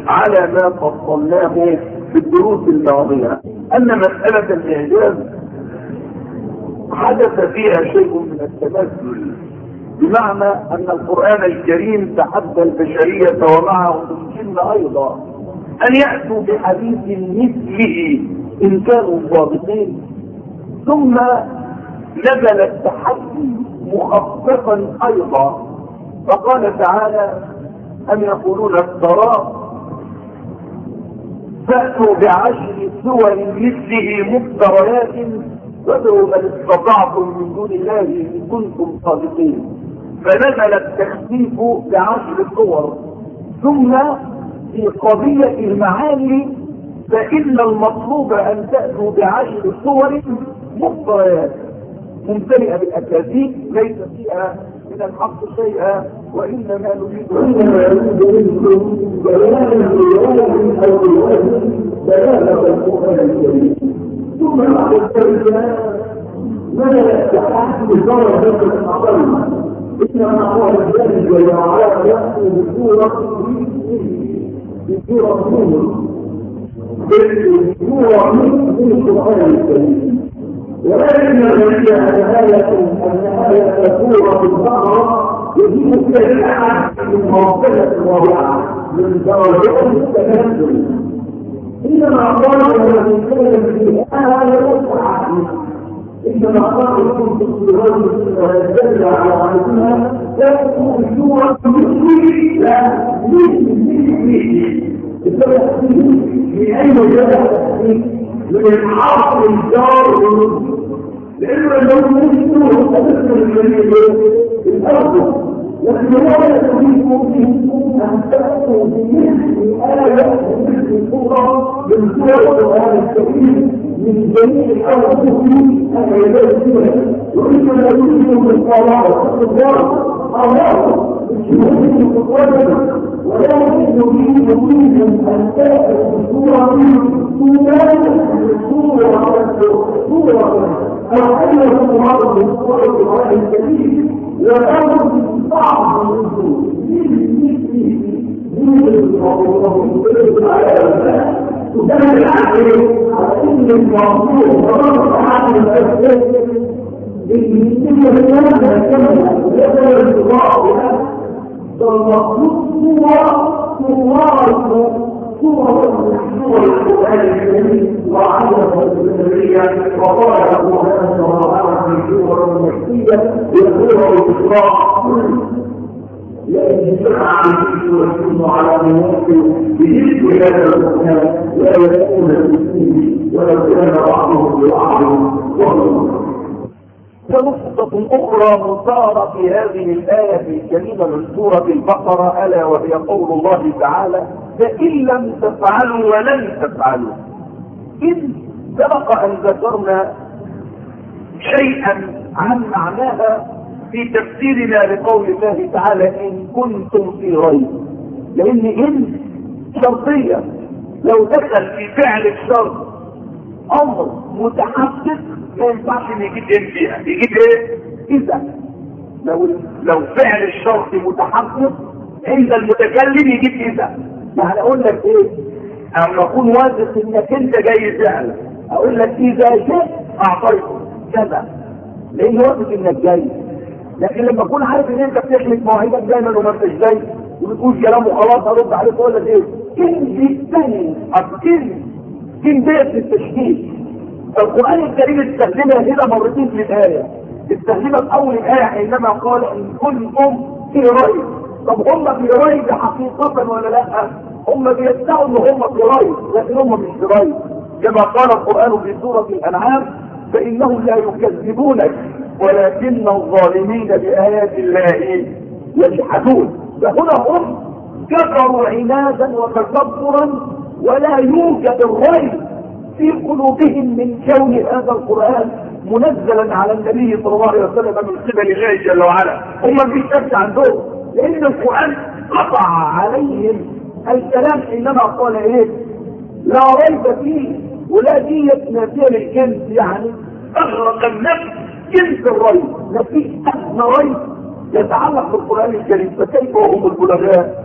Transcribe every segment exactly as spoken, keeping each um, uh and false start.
على ما فصلناه في الدروس الماضية ان مسألة الاعجاز حدث فيها شيء من التمثل، بمعنى ان القرآن الكريم تحدى البشرية ومعه الجن ايضا ان يأتوا بحديث مثله ان كانوا صادقين. ثم نزل التحدي مخففا ايضا، فقال تعالى ام يقولون افتراه فأتوا بعشر سور مثله مفتريات وادعوا من استطعتم من دون الله ان كنتم صادقين. فنزل التخفيف بعشر سور. ثم في قضية المعاني فإن المطلوب أن تأتوا بعشر سور مفتريات ممتلئة بالأكاذيب ليس فيها من الحق شيئا، وإنما نريد منكم بيانا ليوم أو ليوم بيانا القرآن الكريم. ثم بعد الكلمة بدأ التحدي بالدرجة الأقل، إنما هو الجانب والعراء يأتي بصورة بصورة نور بصورة من القرآن الكريم. ولكن الذي نهاية النهاية سورة البقرة يجب التبعة من مرتبة الرابعة من درجات التنزل. إنما قال من كان في هذا الساعة إنما قال يكون في الصراط ويدل على عرضها لا تكون سورة مثلي لا مثلي التحديد من أين جاء التحديد؟ من الحرف الجار والنزول، لأنه لو نزلوا تذكر الجميل الأرض، لكن هو يتريد فيه أن تأتوا بمثل آية بمثل سورة من سورة القرآن الكريم من جميع الأرض من العباد فيها، وإنما يريد بالصلاة والصلاة الله بالشهود القرآن، ولكن يريد منهم أن تأتوا بسورة سورة أو أي سورة من سورة القرآن الكريم وأمر بعض النزول من الله على تدل عليه على أن الموضوع ضرر عن الأساس بالنسبة لنا كما يقدر الضوء فالمقصود صورة صورة صورة من صور القرآن الكريم وعلم البشرية وقال القرآن صراحة في صورة مكية وصورة الإسراء لأن يسمع به ويكون على مناطق بجد هذا القرآن لا يكون المسلمين ولو كان بعضهم ببعض وضعهم. ونقطة أخرى مثارة في هذه الآية الكريمة من سورة البقرة ألا وهي قول الله تعالى فإن لم تفعلوا ولن تفعلوا. إذ سبق أن ذكرنا شيئا عن معناها في تفسيرنا لقول الله تعالى إن كنتم في ريب، لأن إن شرطية لو دخل في فعل الشرط أمر متحقق ما ينفعش ان يجيب ان فيها، يجيب ايه؟ اذا لو لو فعل الشرط متحقق عند المتكلم يجيب اذا. يعني اقول لك ايه؟ اما اكون واثق انك انت جاي فعلا اقول لك اذا جئت اعطيته كذا لان واثق انك جاي. لكن لما اكون عارف ان انت بتحلف مواعيدك دايما وما انتش جاي وبتقول كلام وخلاص ارد عليك اقول لك ايه؟ كن جئتني اذكرني كن بيت التشكيل. القرآن الكريم استخدمها هنا مرتين في الآية، استخدمها في أول الآية حينما قال إن كنتم في ريب. طب هم في ريب حقيقة ولا لا؟ هم بيدعوا إن هم في ريب لكن هم مش في ريب، كما قال القرآن في سورة الأنعام فإنهم لا يكذبونك ولكن الظالمين بآيات الله يجحدون. فهنا هم كفروا عنادا وتكبرا ولا يوجد الريب في قلوبهم من كون هذا القرآن منزلا على النبي صلى الله عليه وسلم من قبل الله جل وعلا. هم مفيش شك عندهم لأن القرآن قطع عليهم الكلام حينما قال ايه؟ لا ريب فيه، ولا دية نافية للجنس، يعني أغرق النفس جنس الريب، مفيش أدنى ريب يتعلق بالقرآن الكريم. فكيف هم البلغاء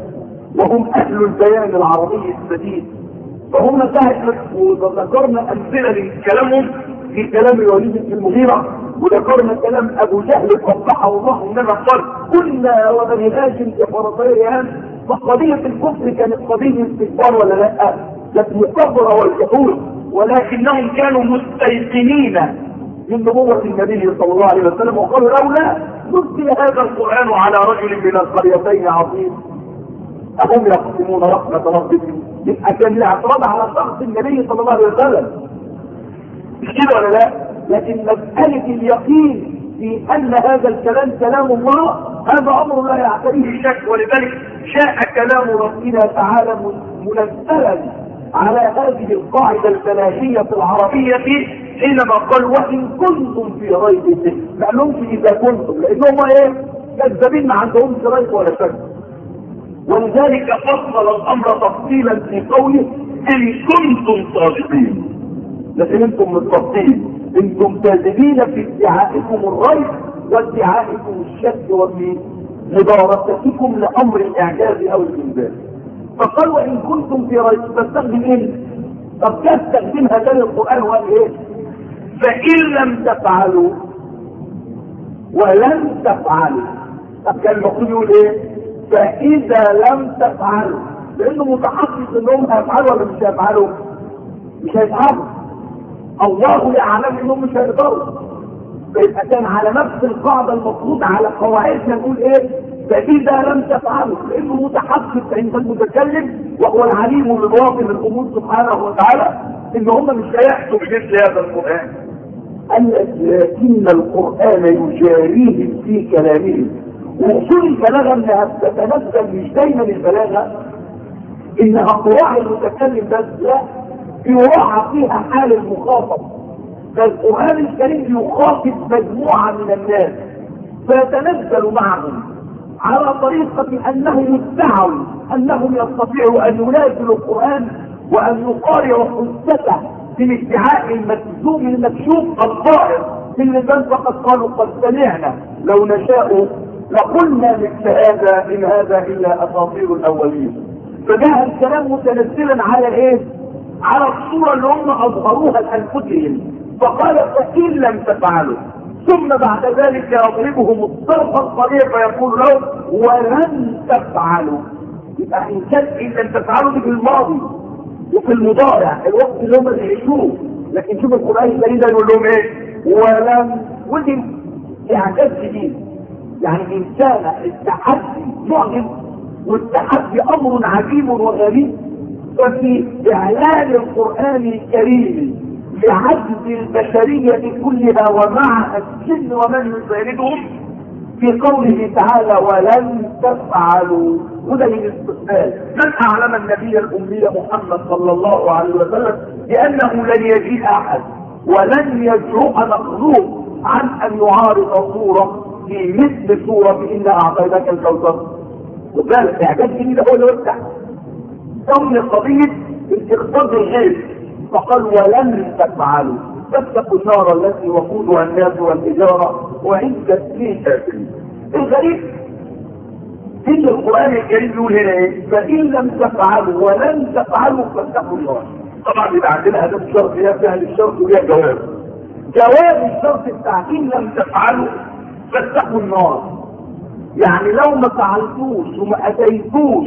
وهم اهل البيان العربي السديد. فهم ساعة وذكرنا امثله لكلامهم في كلام الوليد بن المغيرة، وذكرنا كلام ابو جهل قبحه الله انما قال كنا وبني هاشم كفرطيان. فقضيه الكفر كانت قضيه استكبار ولا لا؟ كانت مكبره والجحود، ولكنهم كانوا مستيقنين من نبوة النبي صلى الله عليه وسلم، وقالوا لولا نزل هذا القرآن على رجل من القريتين عظيم أهم يقسمون رحمة ربهم. يبقى كان الاعتراض على شخص النبي صلى الله عليه وسلم، مش كده ولا لا؟ لكن مسألة اليقين في أن هذا الكلام كلام الله هذا أمر لا يعتريه شك، ولذلك شاء كلام ربنا تعالى منزلا على هذه القاعدة الفلاحية العربية حينما قال وإن كنتم في ريب منه. ما قالهمش إذا كنتم، لأنهم ايه؟ كذابين ما عندهمش ريب ولا شك. ولذلك فصل الأمر تفصيلا في قوله إن كنتم صادقين. لكن انتم متصدقين، انتم كاذبين في ادعائكم الريب وادعائكم الشك وفي مدارستكم لأمر الإعجاز أو الإنجاز. فقال وإن كنتم في ريب تستخدم ايه؟ طب كيف تستخدمها تاني القرآن وقال ايه؟ فإن لم تفعلوا ولن تفعلوا. طب كان المفروض يقول ايه؟ فإذا لم تفعلوا، لأنه متحقق انهم هيفعلوا ولا مش هيفعلوا؟ مش هيفعلوا. الله يعلم انهم مش هيقدروا. فيبقى كان على نفس القاعدة المفروض على قواعدنا نقول ايه؟ فإذا لم تفعلوا، لأنه متحقق عند المتكلم وهو العليم بباطن الأمور سبحانه وتعالى إن هم مش هيحسوا بمثل هذا القرآن. لكن القرآن يجاريهم في كلامهم. وأصول البلاغة إنها تتنزل مش دايما البلاغة إنها قراءة المتكلم بس، لا، يراعى فيها حال المخاطب. فالقرآن الكريم يخاطب مجموعة من الناس فيتنزل معهم على طريقة أنهم ادعوا أنهم يستطيعوا أن ينازلوا القرآن وأن يقارعوا حجته في الادعاء المكذوب المكشوف الظاهر في اللسان. فقد قالوا قد سمعنا لو نشاء لقلنا مثل هذا إن هذا إلا أساطير الأولين. فجاء الكلام متنزلا على إيه؟ على الصورة اللي هم أظهروها لأنفسهم. فقال فإن لم تفعلوا، ثم بعد ذلك يضربهم الضرب الصريح فيقول لهم ولن تفعلوا. يبقى إن كان إن لم تفعلوا دي في الماضي وفي المضارع الوقت اللي هم يعيشوه. لكن شوف القرآن الكريم ده يقول لهم إيه؟ ولن. ودي إعجاز جديد، يعني إن كان التحدي معجز والتحدي أمر عجيب وغريب، ففي إعلان القرآن الكريم لعجز البشرية كلها ومع الجن ومن يساندهم في قوله تعالى ولن تفعلوا. وده الاستثناء. من أعلم النبي الأمي محمد صلى الله عليه وسلم بأنه لن يجيء أحد ولن يجرؤ مخلوق عن أن يعارض صورة في مثل صورة إنا أعطيناك الكوثر. وذلك إعجاز جديد هو اللي يفتح ضمن قضية الاختصاص الغيب. فقال ولن تفعلوا فاتقوا النار التي وقودها الناس والحجارة وعدت للكافرين. الغريب ان القرآن الكريم يقول هنا ايه؟ فإن لم تفعلوا ولن تفعلوا فاتقوا النار. طبعا يبقى عندنا هذا الشرط، هي فعل الشرط وهي جواب. جواب الشرط بتاع إن لم تفعلوا فاتقوا النار، يعني لو ما فعلتوش وما اتيتوش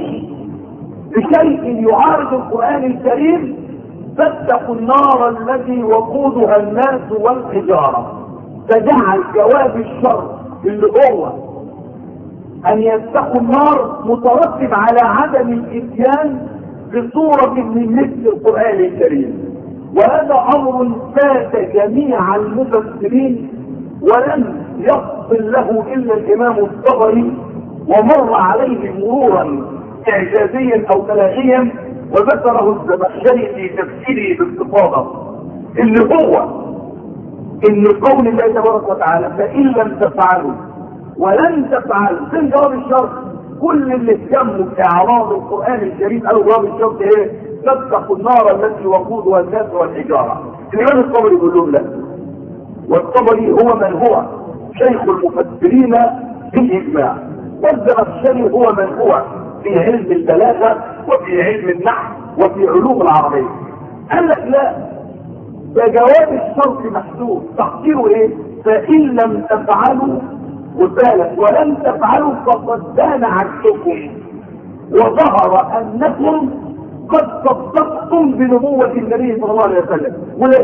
بشيء يعارض القرآن الكريم فاتقوا النار الذي وقودها الناس والحجارة. فجعل جواب الشرط اللي هو ان يتقوا النار مترتب على عدم الاتيان بصورة من مثل القرآن الكريم. وهذا امر فات جميع المفسرين ولم يفصل له الا الامام الطبري، ومر عليه مرورا اعجازيا او تلاغيا، وذكره الزمخشري في تفسيره باستفاضه، اللي هو ان قول الله تبارك وتعالى فإن لم تفعلوا ولن تفعلوا فين جواب الشرط؟ كل اللي اتجموا في اعراض القرآن الكريم قالوا جواب الشرط ايه؟ فاتقوا النار التي وقودها الناس والحجارة. الامام الطبري يقول لهم لا، والطبري هو من هو شيخ المفسرين بالاجماع، والزمخشري هو من هو في علم البلاغه وفي علم النحو وفي علوم العربيه. قال لك لا، ده جواب الشرط محذوف، تقديره ايه؟ فان لم تفعلوا وبالك ولم تفعلوا فقد بان عكسكم وظهر انكم قد صدقتم بنبوه النبي صلى الله عليه وسلم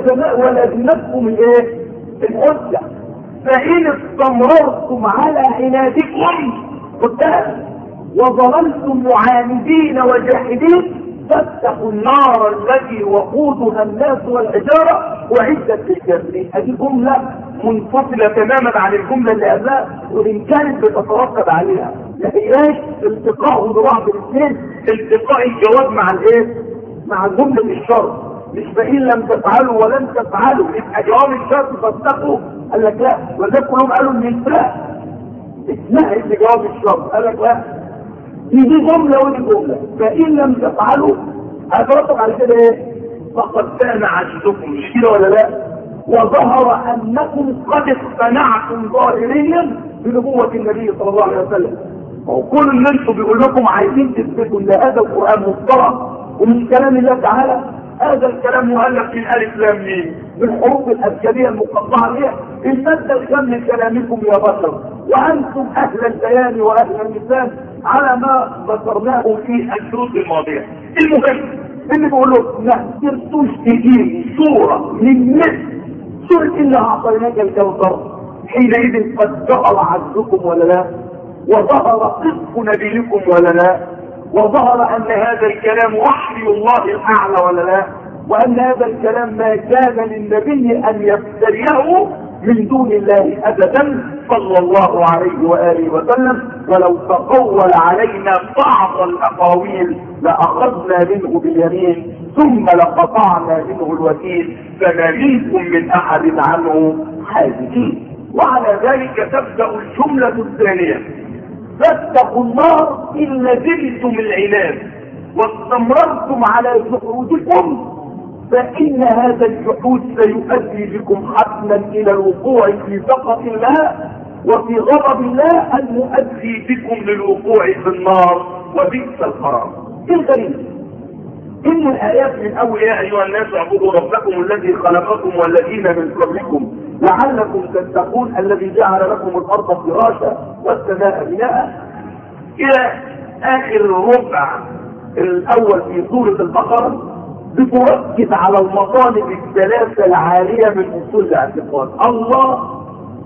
ولازمتكم الايه؟ الحجه. فان استمررتم على عنادكم قدام وظللتم معاندين وجاحدين فاتقوا النار التي وقودها الناس والحجاره واعدت للكافرين. هذه جمله منفصله تماما عن الجمله اللي قبلها، وان كانت بتترتب عليها ما هياش التقاء ببعض الاثنين، التقاء الجواب مع الايه؟ مع جمله الشرط. مش فإن لم تفعلوا ولن تفعلوا يبقى جواب الشرط فاتقوا. قال لك لا، وده كلهم قالوا ان الفاء اسمها اللي جواب الشرط. قال لك لا، دي دي جمله ودي جمله. فإن لم تفعلوا هترتب على كده ايه؟ فقد كان عجزكم. مش كده ولا لا؟ وظهر انكم قد اقتنعتم ظاهريا بنبوه النبي صلى الله عليه وسلم. وكل اللي انتم بيقول لكم عايزين تثبتوا ان هذا القران مفترى ومن كلام الله تعالى، هذا الكلام مؤلف من الف لام ميم بالحروف الابجديه المقطعه ليه؟ الماده الخام من كلامكم يا بشر، وانتم اهل البيان واهل المثال على ما ذكرناه في الدروس الماضيه. المهم اللي بيقول له ما قدرتوش تجيب صوره من مثل سوره الا اعطيناك الكوثر حينئذ قد ظهر عجزكم ولا لا؟ وظهر صدق نبيكم ولا لا؟ وظهر ان هذا الكلام وحي الله الاعلى ولا لا؟ وان هذا الكلام ما كان للنبي ان يفتريه من دون الله ابدا صلى الله عليه واله وسلم. ولو تقول علينا بعض الاقاويل لاخذنا منه باليمين ثم لقطعنا منه الوتين فما منكم من احد عنه حاجزين. وعلى ذلك تبدا الجمله الثانيه: فاتقوا النار ان لزمتم العناد واستمررتم على جحودكم فان هذا الجحود سيؤدي بكم حتما الى الوقوع في سخط الله وفي غضب الله المؤدي بكم للوقوع في النار وبئس القرار. الغريب ان الايات من اول يا ايها الناس اعبدوا ربكم الذي خلقكم والذين من قبلكم لعلكم تتقون الذي جعل لكم الارض فراشا والسماء بناء الى اخر الربع الاول في سوره البقره، بتركز على المطالب الثلاثه العاليه من اصول الاعتقاد: الله،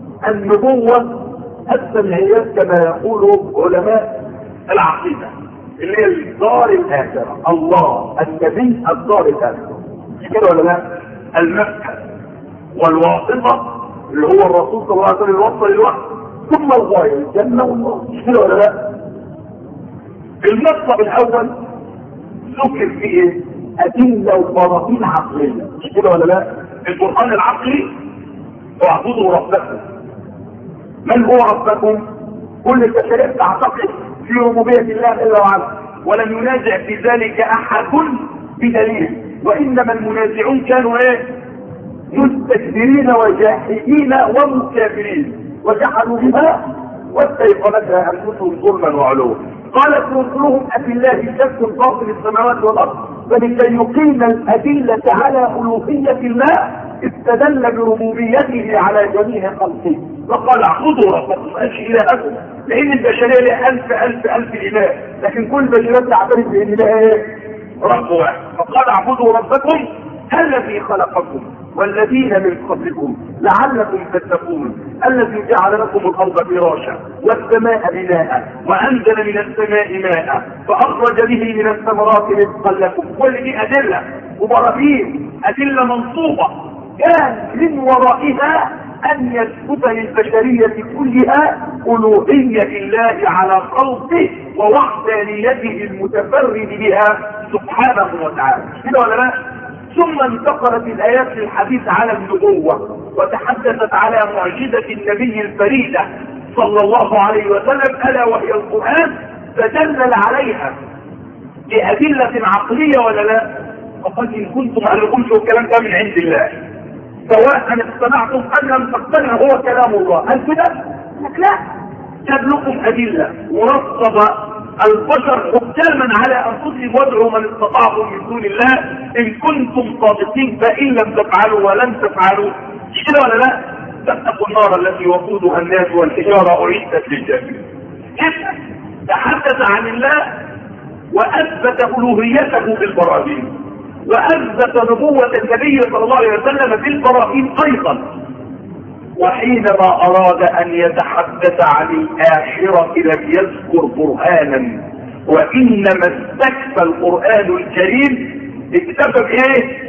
النبوه، السمعيات كما يقول علماء العقيده اللي هي الدار الاخره. الله، النبي، الدار الاخره. مش كده ولا لا؟ المسحه والواسطه اللي هو الرسول صلى الله عليه وسلم يوصل الوحي، ثم الغايه الجنه والنار. مش كده ولا لا؟ المطلب الاول ذكر فيه ايه؟ ادله وبراهين عقليه. مش كده ولا لا؟ القران العقلي: واعبدوا ربكم. من هو ربكم؟ كل البشريه تعتقد في ربوبيه الله الا وعلا، ولم ينازع في ذلك احد بدليل، وانما المنازعون كانوا ايه؟ مستكبرين وجاحدين ومكابرين، وجحدوا بها واستيقنتها انفسهم ظلما وعلوا. قالت رسلهم افي الله شك فاطر السماوات والارض فلكي يقيم الادله على الوهيه الله استدل بربوبيته على جميع خلقه فقال اعبدوا ربكم ماشي الهكم، لان البشريه لها الف الف الف اله، لكن كل بشريه تعترف بان لها ايه؟ رب واحد. فقال اعبدوا ربكم الذي خلقكم والذين من قبلكم لعلكم تتقون الذي جعل لكم الارض فراشا والسماء بناء وانزل من السماء ماء فاخرج به من الثمرات رزقا لكم. كل دي ادله وبراهين، ادله منصوبه كان من ورائها ان يثبت للبشريه كلها الوهيه الله على خلقه ووحدانيته المتفرد بها سبحانه وتعالى. كده ولا لا؟ ثم انتقلت الايات للحديث على النبوه وتحدثت على معجزه النبي الفريده صلى الله عليه وسلم الا وهي القران، فدلل عليها بادله عقليه ولا لا؟ وقد ان كنتم ما لكمش الكلام ده من عند الله سواء اقتنعتم ام لم تقتنعوا هو كلام الله. هل كده؟ لك لا، جاب لكم ادله ورصد البشر حكاما على انفسهم وادعوا من استطعتم من دون الله ان كنتم صادقين فان لم تفعلوا ولن تفعلوا. مش كده ولا لا؟ فاتقوا النار التي وقودها الناس والحجاره اعدت للكافرين. تحدث عن الله واثبت الوهيته بالبراهين، واثبت نبوة النبي صلى الله عليه وسلم بالبراهين ايضا. وحينما اراد ان يتحدث عن الاخرة لم يذكر برهانا، وانما استكفى القرآن الكريم اكتفى بايه؟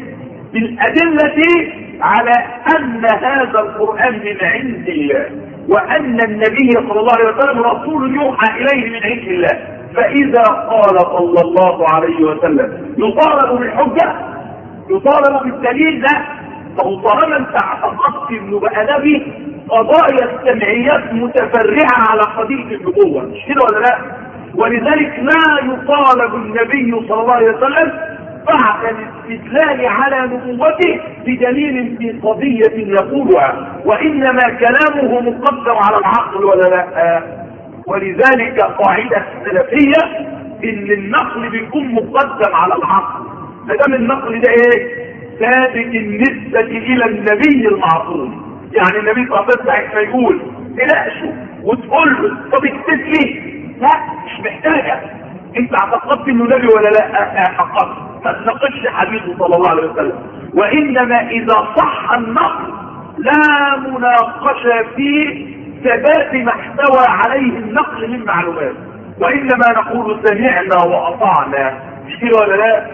بالادلة على ان هذا القرآن من عند الله، وان النبي صلى الله عليه وسلم رسول يوحى اليه من عند الله. فاذا قال صلى الله عليه وسلم يطالب بالحجة، يطالب بالدليل، لا. فهو طالما انت اعتقدت انه بقى نبي، قضايا السمعيات متفرعة على قضية النبوة، مش كده ولا لا؟ ولذلك لا يطالب النبي صلى الله عليه وسلم بعد الاستدلال على نبوته بدليل في قضية يقولها، وانما كلامه مقدم على العقل ولا لا؟ ولذلك قاعدة السلفية ان النقل بيكون مقدم على العقل. فدام النقل ده ايه؟ ثابت النسبة الى النبي المعصوم. يعني النبي صلى الله عليه وسلم يقول تناقشه وتقول له طب اكتب لي، لا مش محتاجة. انت اعتقدت انه نبي ولا لا؟ اعتقدت، ما تناقشش حديثه صلى الله عليه وسلم. وانما اذا صح النقل لا مناقشة فيه ثبات ما احتوى عليه النقل من معلومات، وانما نقول سمعنا واطعنا، مش كده ولا لا؟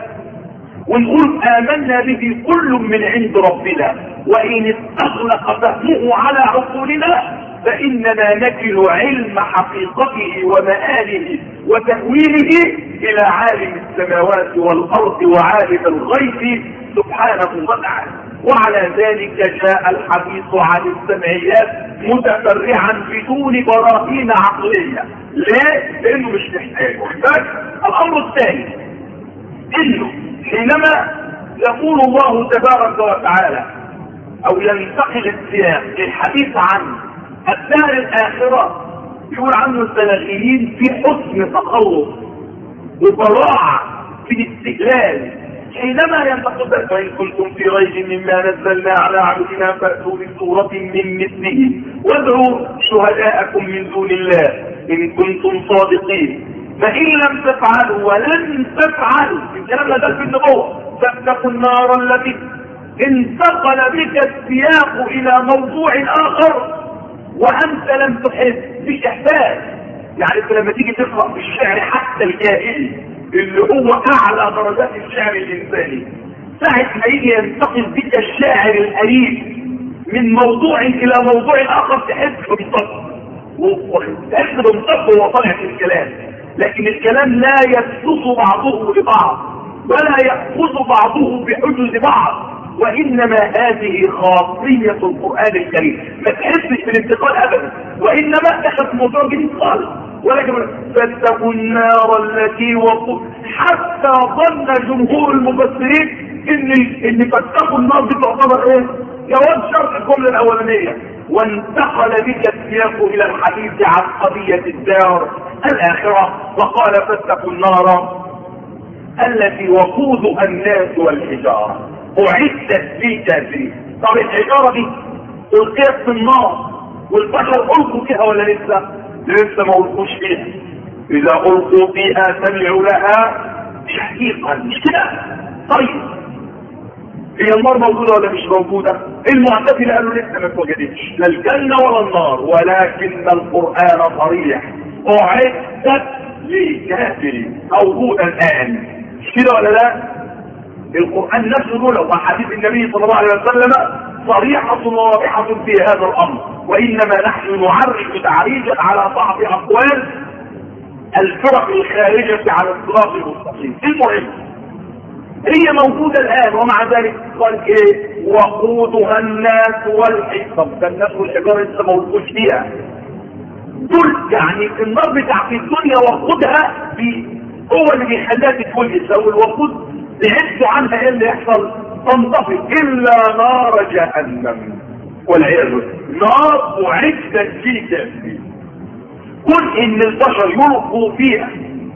ونقول آمنا به كل من عند ربنا، وإن استغلق فهمه على عقولنا فإننا نكل علم حقيقته ومآله وتأويله إلى عالم السماوات والأرض وعالم الغيب سبحانه وتعالى. وعلى ذلك جاء الحديث عن السمعيات متفرعا بدون براهين عقلية. ليه؟ لأنه مش محتاج. الأمر الثاني إنه حينما يقول الله تبارك وتعالى او ينتقل السياق للحديث عن الدار الاخرة، يقول عنه السلفيين في حسن تخلص وبراعة في الاستقلال. حينما ينتقل وإن كنتم في ريب مما نزلنا على عبدنا فأتوا بسورة من مثله وادعوا شهداءكم من دون الله إن كنتم صادقين فإن لم تفعلوا ولن تفعلوا، الكلام ده في النبوة، فاتقوا النار التي انتقل بك السياق إلى موضوع آخر وأنت لم تحب. مش إحساس. يعني أنت لما تيجي تقرأ في الشعر حتى الجاهلي اللي هو أعلى درجات الشعر الإنساني، ساعة ما يجي ينتقل بك الشاعر الأليف من موضوع إلى موضوع آخر تحس بالضبط وتحس بالضبط وهو طالع في الكلام، لكن الكلام لا يسلط بعضه لبعض ولا يأخذ بعضه بحجز بعض، وإنما هذه خاصية القرآن الكريم. ما تحسش بالانتقال أبدا، وإنما دخل موضوع جديد خالص. ولكن فاتقوا النار التي وقود، حتى ظن جمهور المفسرين ان ان فاتقوا النار دي تعتبر ايه؟ جواب شرط الجمله الاولانيه. وانتقل بك السياق الى الحديث عن قضيه الدار الاخره، وقال فاتقوا النار التي وقودها الناس والحجاره اعدت للكافرين. طب الحجاره دي القيت في النار والبشر القوا فيها ولا لسه؟ لسه ما القوش فيها. اذا القوا فيها سمعوا لها شهيقا، مش كده؟ طيب هي النار موجوده ولا مش موجوده؟ المعتزله قالوا لسه ما اتوجدتش لا الجنه ولا النار، ولكن القران صريح اعدت للكافرين موجوده الان، مش كده ولا لا؟ القرآن نفسه له وحديث النبي صلى الله عليه وسلم صريحة واضحة في هذا الأمر، وإنما نحن نعرف تعريجا على بعض أقوال الفرق الخارجة على الصراط المستقيم. المهم هي موجودة الآن، ومع ذلك قال إيه؟ وقودها الناس والحجارة. ده الناس والحجارة لسه ما وقفوش فيها. دول يعني النار بتاعت الدنيا وقودها في هو اللي بيخليها تتولد. لو الوقود بعدت عنها ايه اللي يحصل؟ تنطفئ الا نار جهنم والعياذ بالله. نار اعدت للكافرين. كل ان البشر يلقوا فيها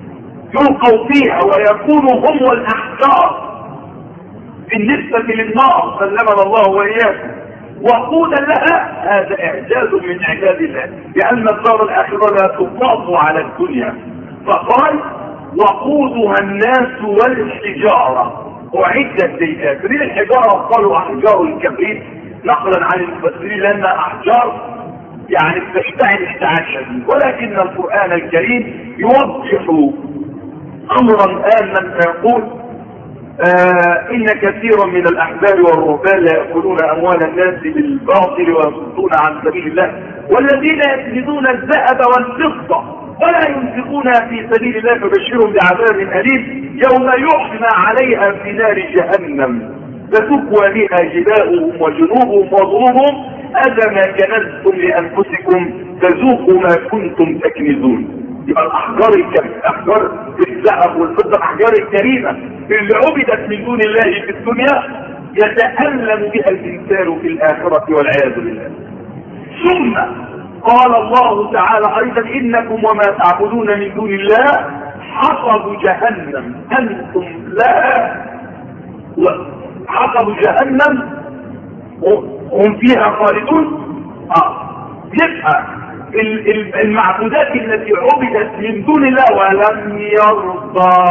يلقوا فيها ويكونوا هم والاحجار بالنسبة للنار سلمنا الله وإياكم وقودا لها. هذا إعجاز من إعجاز الله، لأن الدار الآخرة لا تقاس على الدنيا. فقال وقودها الناس والحجارة أعدت للكافرين. الحجارة قالوا أحجار الكبريت نقلا عن المفسرين لأنها أحجار يعني تشتعل اشتعال شديد، ولكن القرآن الكريم يوضح أمرا آمنا فيقول آه إن كثيرا من الأحبار والرهبان لا يأكلون أموال الناس بالباطل ويصدون عن سبيل الله والذين يكنزون الذهب والفضة ولا ينفقونها في سبيل الله فبشرهم بعذاب أليم يوم يحمى عليها في نار جهنم فتكوى بها جباههم وجنوبهم وظهورهم هذا ما كنزتم لأنفسكم فذوقوا ما كنتم تكنزون. يبقى الأحجار الكريمة، أحجار الذهب والفضة الأحجار الكريمة اللي عبدت من دون الله في الدنيا يتألم بها الإنسان في الآخرة والعياذ بالله. ثم قال الله تعالى أيضا إنكم وما تعبدون من دون الله حطب جهنم أنتم لها حطب جهنم هم فيها خالدون. اه يبقى المعبودات التي عبدت من دون الله ولم يرضى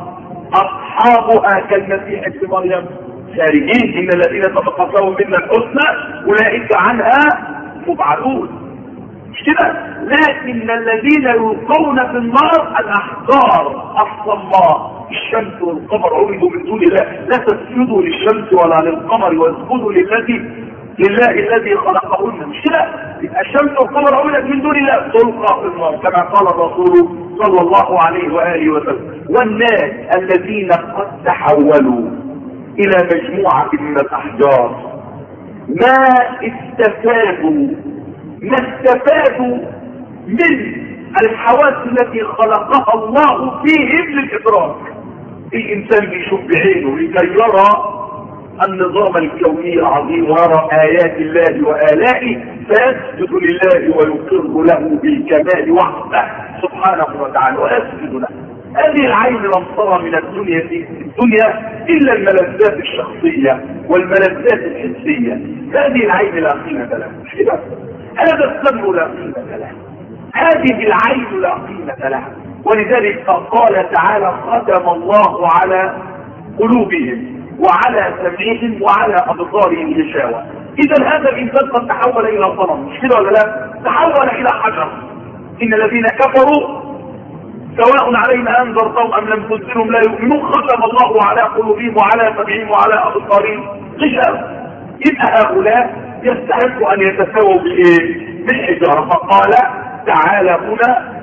اصحابها كالمسيح ابن مريم خارجين ان الذين سبقت لهم منا الحسنى اولئك عنها مبعدون. مش كده؟ لكن الذين يلقون في النار الاحجار اصل الله الشمس والقمر عبدوا من دون الله لا تسجدوا للشمس ولا للقمر واسجدوا للذي لله الذي خلقهن. مش كده؟ يبقى الشمس والقمر عبدت من دون الله تلقى في النار كما قال الرسول صلى الله عليه واله وسلم. والناس الذين قد تحولوا الى مجموعه من الاحجار ما استفادوا ما استفادوا من الحواس التي خلقها الله فيهم للادراك. الانسان بيشوف بعينه لكي يرى النظام الكوني العظيم ويرى ايات الله والائه فيسجد لله ويقر له بالكمال وحده سبحانه وتعالى ويسجد له. هذه العين لم ترى من الدنيا في الدنيا الا الملذات الشخصيه والملذات الحسيه. هذه العين لا قيمه لها. مش كده؟ هذا السمع لا قيمه له. هذه العين لا قيمه لها. ولذلك قال تعالى ختم الله على قلوبهم وعلى سمعهم وعلى ابصارهم غشاوة. اذا هذا الانسان قد تحول الى صنم. مش كده ولا لا؟ تحول الى حجر. ان الذين كفروا سواء علينا انذرتهم ام لم تنذرهم لا يؤمنون ختم الله على قلوبهم وعلى سمعهم وعلى ابصارهم غشاوة. اذا هؤلاء يستحقوا ان يتساووا بايه؟ بالحجاره. فقال تعالى هنا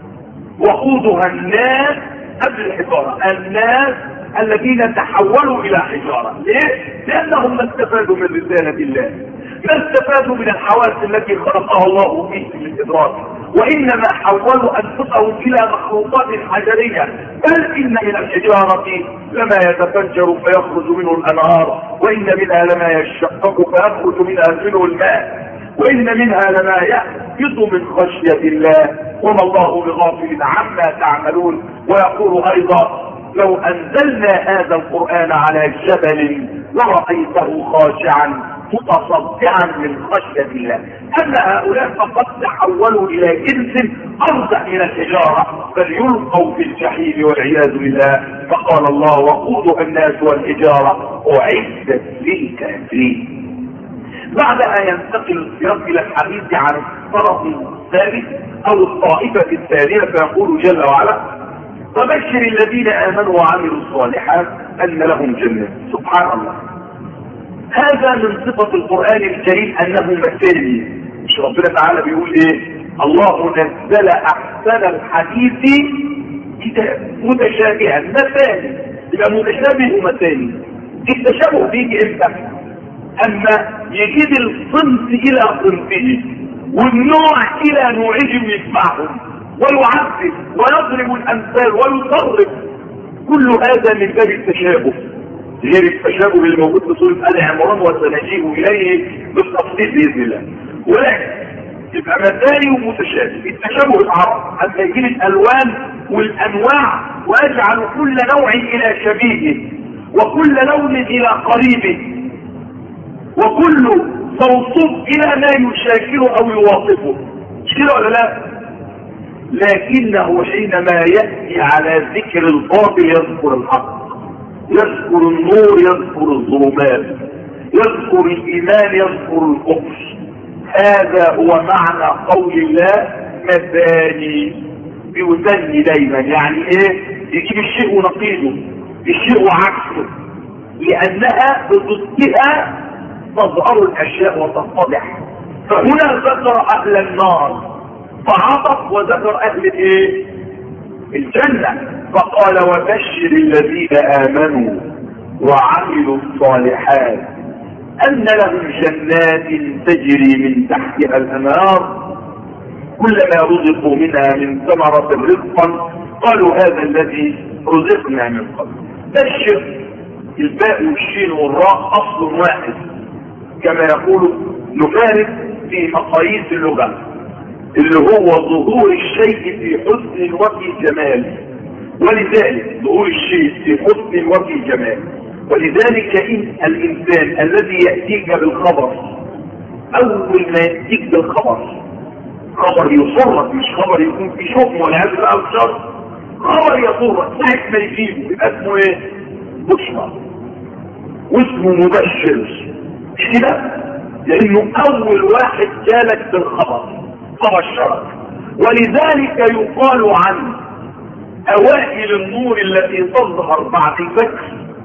وقودها الناس قبل الحجاره. الناس الذين تحولوا الى حجارة. ليه؟ لانهم ما استفادوا من رسالة الله، ما استفادوا من الحواس التي خلقها الله فيه للادراك، وانما حولوا انفسهم الى مخلوقات حجرية. بل ان من الحجارة لما يتفجر فيخرج منه الانهار، وان منها لما يشقق فيخرج منها منه الماء، وان منها لما يهبط من خشية الله وما الله بغافل عما تعملون. ويقول ايضا لو انزلنا هذا القرآن على جبل لرأيته خاشعا متصدعا من خشية الله. اما هؤلاء فقد تحولوا الى جنس ارجع من الحجارة بل يلقوا في الجحيم والعياذ بالله. فقال الله وقودها الناس والحجارة اعدت للكافرين. بعدها ينتقل السياق الى الحديث عن الطرف الثالث او الطائفة الثانية فيقول جل وعلا فبشر الذين امنوا وعملوا الصالحات ان لهم جنة. سبحان الله. هذا من صفة القرآن الكريم انه مثالي. مش ربنا تعالى بيقول ايه؟ الله نزل احسن الحديث كتاب متشابها مثالي. يبقى متشابه ومثالي. التشابه بيجي امتى؟ اما يجيب الصنف الى صنفه والنوع الى نوعهم يجمعهم ويعذب ويضرب الامثال ويصرف. كل هذا من باب التشابه غير التشابه اللي موجود في سورة آل عمران وسنجيء اليه بالتفصيل باذن الله. ولكن يبقى مثالي ومتشابه. التشابه العرب حتى يجيب الالوان والانواع واجعل كل نوع الى شبيهه وكل لون الى قريبه وكل موصوف الى ما يشاكله او يواصفه. مش كده ولا لا؟ لكنه حينما ياتي على ذكر الباطل يذكر الحق، يذكر النور، يذكر الظلمات، يذكر الايمان، يذكر الكفر. هذا هو معنى قول الله مثاني. بيثني دايما، يعني ايه؟ يجيب الشيء ونقيضه، الشيء وعكسه، لانها بضدها تظهر الاشياء وتتضح. فهنا ذكر اهل النار فعطف وذكر اهل الايه؟ الجنه، فقال وبشر الذين امنوا وعملوا الصالحات ان لهم جنات تجري من تحتها الانهار كلما رزقوا منها من ثمرة رزقا قالوا هذا الذي رزقنا من قبل. بشر الباء والشين والراء اصل واحد كما يقول نفارق في مقاييس اللغة، اللي هو ظهور الشيء في حسن وفي جمال، ولذلك ظهور الشيء في حسن وفي جمال. ولذلك إن الإنسان الذي يأتيك بالخبر أول ما يأتيك بالخبر خبر يصرك، مش خبر يكون في شؤم ولا عزل أو شر، خبر يصرك ساعة ما يجيبه يبقى اسمه ايه؟ بشرى، واسمه مبشر. مش كده؟ لأنه أول واحد جالك بالخبر فبشرك. ولذلك يقال عن أوائل النور التي تظهر بعد الفجر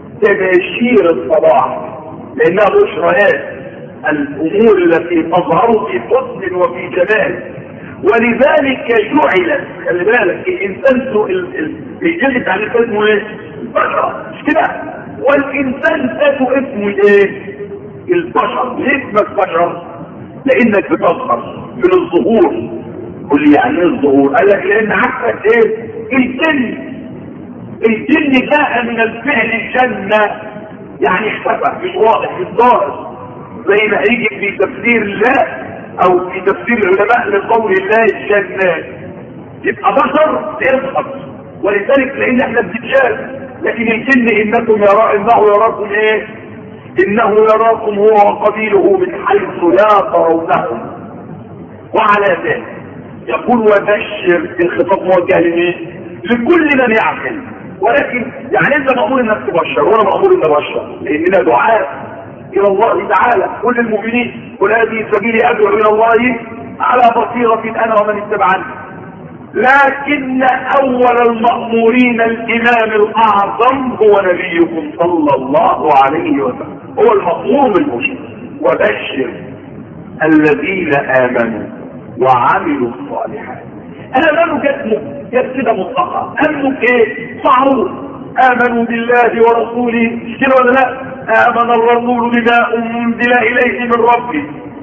تباشير الصباح، لأنها بشريات الأمور التي تظهر في حسن وفي جمال. ولذلك جعلت، خلي بالك الإنسان الجلد على اسمه ايه؟ البشر، مش كده؟ والإنسان ذاته اسمه ايه؟ البشر. ليه اسمك بشر؟ لأنك بتظهر من الظهور. قل لي يعني ايه الظهور؟ قال لك لأن عكسك ايه؟ الجن. الجن جاء من الفعل الجنة، يعني اختفى مش واضح مش ظاهر، زي ما هيجي في تفسير الله او في تفسير العلماء لقول الله الجنات. يبقى بشر يظهر، ولذلك لان احنا بنتشاف. لكن الجن انكم يرى انه يراكم ايه؟ انه يراكم هو وقبيله من حيث لا ترونهم. وعلى ذلك يقول وبشر، الخطاب موجه لمين؟ لكل من يعقل. ولكن يعني انت مأمور انك تبشر وانا مأمور اني ابشر، لاننا دعاء الى الله تعالى. كل المؤمنين قل هذه سبيلي ادعو الى الله على بصيرة انا ومن اتبعني. لكن اول المأمورين الامام الاعظم هو نبيكم صلى الله عليه وسلم، هو المأمور بالبشر. وبشر الذين امنوا وعملوا الصالحات. امنوا كاسمه كده مطلقة، امنوا ايه؟ معروف، امنوا بالله ورسوله، مش كده ولا لا؟ امن الرسول بما انزل اليه من ربه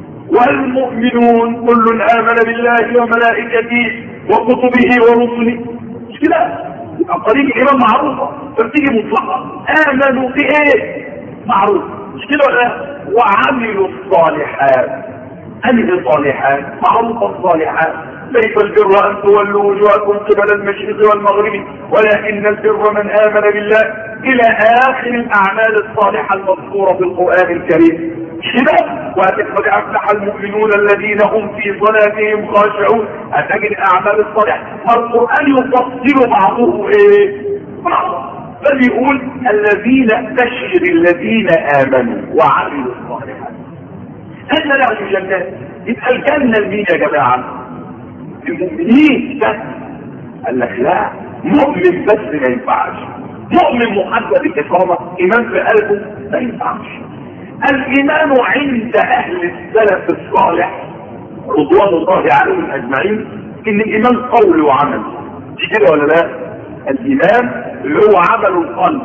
والمؤمنون كل امن بالله وملائكته وكتبه ورسله، مش كده؟ يبقى طريق الايمان معروفه، فبتيجي مطلقه. امنوا بايه؟ معروف، مش كده ولا لا؟ وعملوا الصالحات. انهي صالحات؟ معروفه الصالحات. ليس البر ان تولوا وجوهكم قبل المشرق والمغرب ولكن البر من امن بالله الى اخر الاعمال الصالحه المذكوره في القران الكريم. كده وقد افلح المؤمنون الذين هم في صلاتهم خاشعون. هتجد الاعمال الصالحه القران يفصل بعضه ايه؟ بعض. بل يقول الذين بشر الذين امنوا وعملوا الصالحات ان لهم جنات. يبقى الجنه لمين يا جماعه؟ المؤمنين بس. قال لك لا، مؤمن بس ما ينفعش. مؤمن محدد الاقامه، ايمان في قلبه ما ينفعش. الايمان عند اهل السلف الصالح رضوان الله عليهم اجمعين ان الايمان قول وعمل، مش كده ولا لا؟ الايمان اللي هو عمل القلب،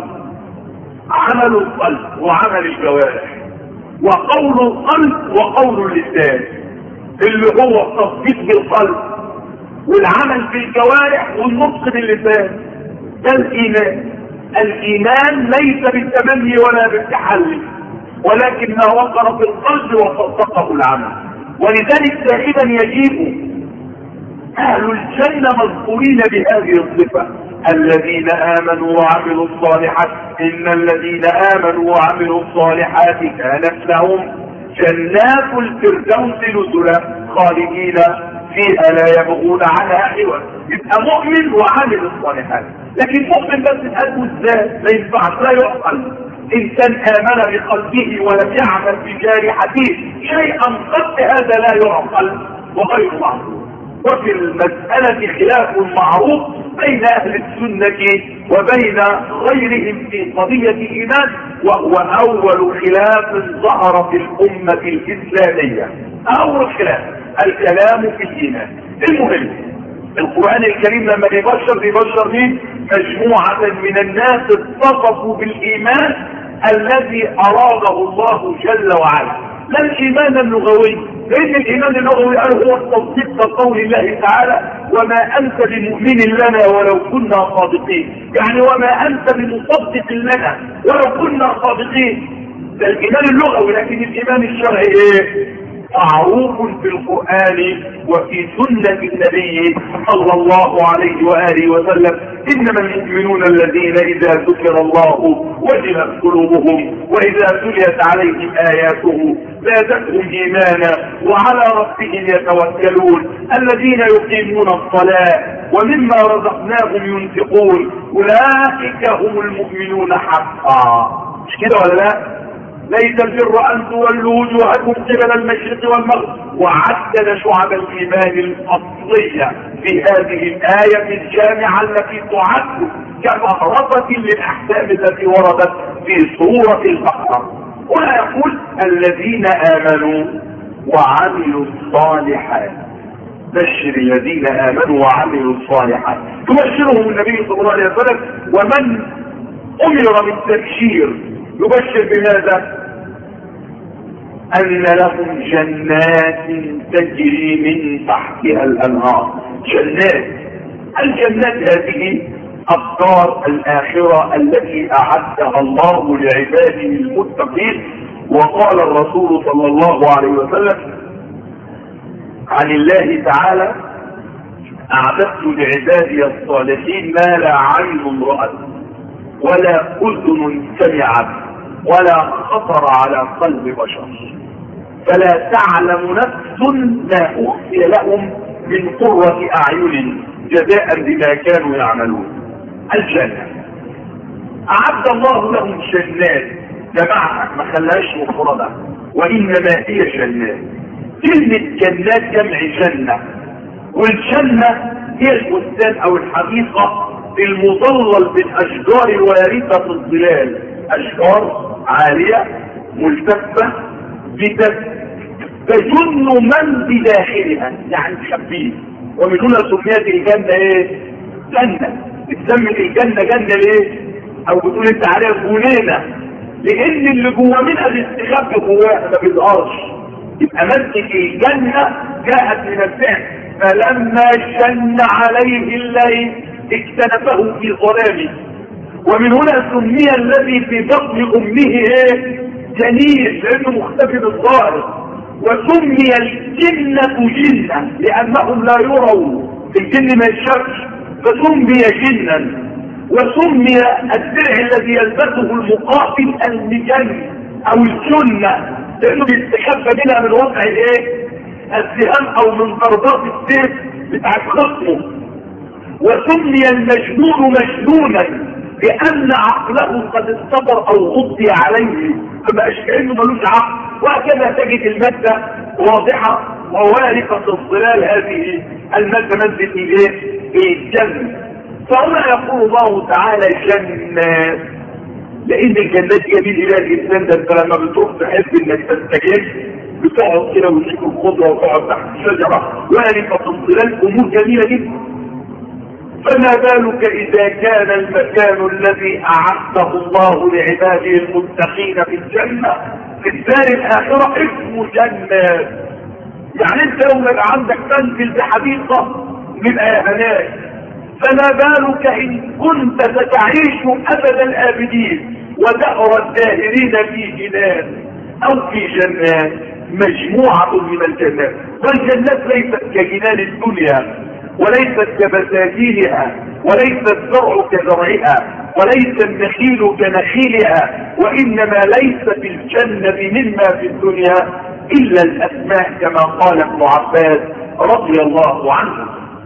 عمل القلب وعمل الجوارح، وقول القلب وقول اللسان اللي هو التصديق بالقلب والعمل بالجوارح والنطق باللسان. ده الايمان. الايمان ليس بالتمني ولا بالتحلي، ولكن ما وقر في القلب وصدقه العمل. ولذلك دائما يجيب اهل الجنة مذكورين بهذه الصفة: الذين امنوا وعملوا الصالحات ان الذين امنوا وعملوا الصالحات كانت لهم جنات الفردوس نزلا خالدين فيها لا يبغون عنها حولا. يبقى مؤمن وعامل الصالحات، لكن مؤمن بس بقلبه ازاي؟ ما ينفعش، لا يعقل. انسان امن بقلبه ولم يعمل بجارحته شيئا قد هذا لا يعقل وغير معقول. وفي المسألة خلاف معروف بين اهل السنة وبين غيرهم في قضية الايمان، وهو اول خلاف ظهر في الامة الاسلامية. اول خلاف الكلام في الايمان. المهم القرآن الكريم لما بيبشر بيبشر مين؟ مجموعة من الناس اتصفوا بالايمان الذي اراده الله جل وعلا، لا الايمان اللغوي، لان الايمان اللغوي هو التصديق بقول الله تعالى: وما انت بمؤمن لنا ولو كنا صادقين. يعني وما انت بمصدق لنا ولو كنا صادقين. ده الايمان اللغوي، لكن الايمان الشرعي ايه؟ معروف في القرآن وفي سنة النبي صلى الله عليه وآله وسلم: إنما المؤمنون الذين إذا ذكر الله وجلت قلوبهم وإذا تليت عليهم آياته زادتهم إيمانا وعلى ربهم يتوكلون الذين يقيمون الصلاة ومما رزقناهم ينفقون أولئك هم المؤمنون حقا. مش كده ولا لا؟ ليس البر أن تولوا وجوهكم قبل المشرق والمغرب، وعدد شعب الإيمان الأصلية في هذه الآية الجامعة التي تعد كمهربة للأحكام التي وردت في سورة البقرة. هنا يقول: الذين آمنوا وعملوا الصالحات. بشر الذين آمنوا وعملوا الصالحات. تبشرهم النبي صلى الله عليه وسلم، ومن أمر بالتبشير يبشر بماذا؟ أن لهم جنات تجري من تحتها الأنهار. جنات، الجنات هذه الدار الآخرة التي أعدها الله لعباده المتقين. وقال الرسول صلى الله عليه وسلم عن الله تعالى: أعددت لعبادي الصالحين ما لا عين رأت ولا أذن سمعت ولا خطر على قلب بشر، فلا تعلم نفس ما أخفي لهم من قرة أعين جزاء بما كانوا يعملون. الجنة أعد الله لهم جنات، جماعة ما خلاش مفردة، وإنما هي جنات. كلمة جنات جمع جنة، والجنة هي البستان أو الحديقة المظلل بالاشجار الوارثة في الظلال، اشجار عالية ملتفة تجن من بداخلها، يعني تخبيه. ومن هنا سميت الجنة ايه؟ جنة. بتسمي الجنة جنة ليه؟ او بتقول انت عليها جنينة، لان اللي جوه منها بيستخبى جواها ما بيظهرش. يبقى مسك الجنة جاءت من الفعل: فلما جن عليه الليل اكتنفه في ظلامه. ومن هنا سمي الذي في بطن امه ايه؟ جنين، لانه مختفي بالظاهر. وسمي الجنة جنة لانهم لا يروا، الجن ما يشافش فسمي جنا. وسمي الدرع الذي يلبسه المقاتل المجن او الجنة، لانه بيستخبى منها من وضع الايه؟ السهام او من ضربات السيف بتاعت خصمه. وسمي المجنون مجنونا لان عقله قد استبر او غطي عليه، فما كأنه ملوش عقل. وهكذا تجد المادة واضحة ووارقة الظلال، هذه المادة مادة الايه؟ الجنة. فهنا يقول الله تعالى جنات، لان الجنات جميل الى الانسان. ده انت لما بتروح تحب انك تستجيب بتقعد كده وتشوف الخضره وتقعد تحت الشجره وارقة الظلال، امور جميله جدا. فما بالك اذا كان المكان الذي اعده الله لعباده المتقين في الجنه في الدار الاخره اسمه جنات. يعني انت لو يبقى عندك منزل بحديقه يبقى هناك، فما بالك ان كنت ستعيش ابد الابدين ودهر الداهرين في جنان او في جنات. مجموعة من الجنات، والجنات ليست كجنان الدنيا، وليست كبساتينها، وليس الزرع كزرعها، وليس النخيل كنخيلها، وإنما ليس في الجنة مما في الدنيا إلا الأسماء كما قال ابن عباس رضي الله عنه.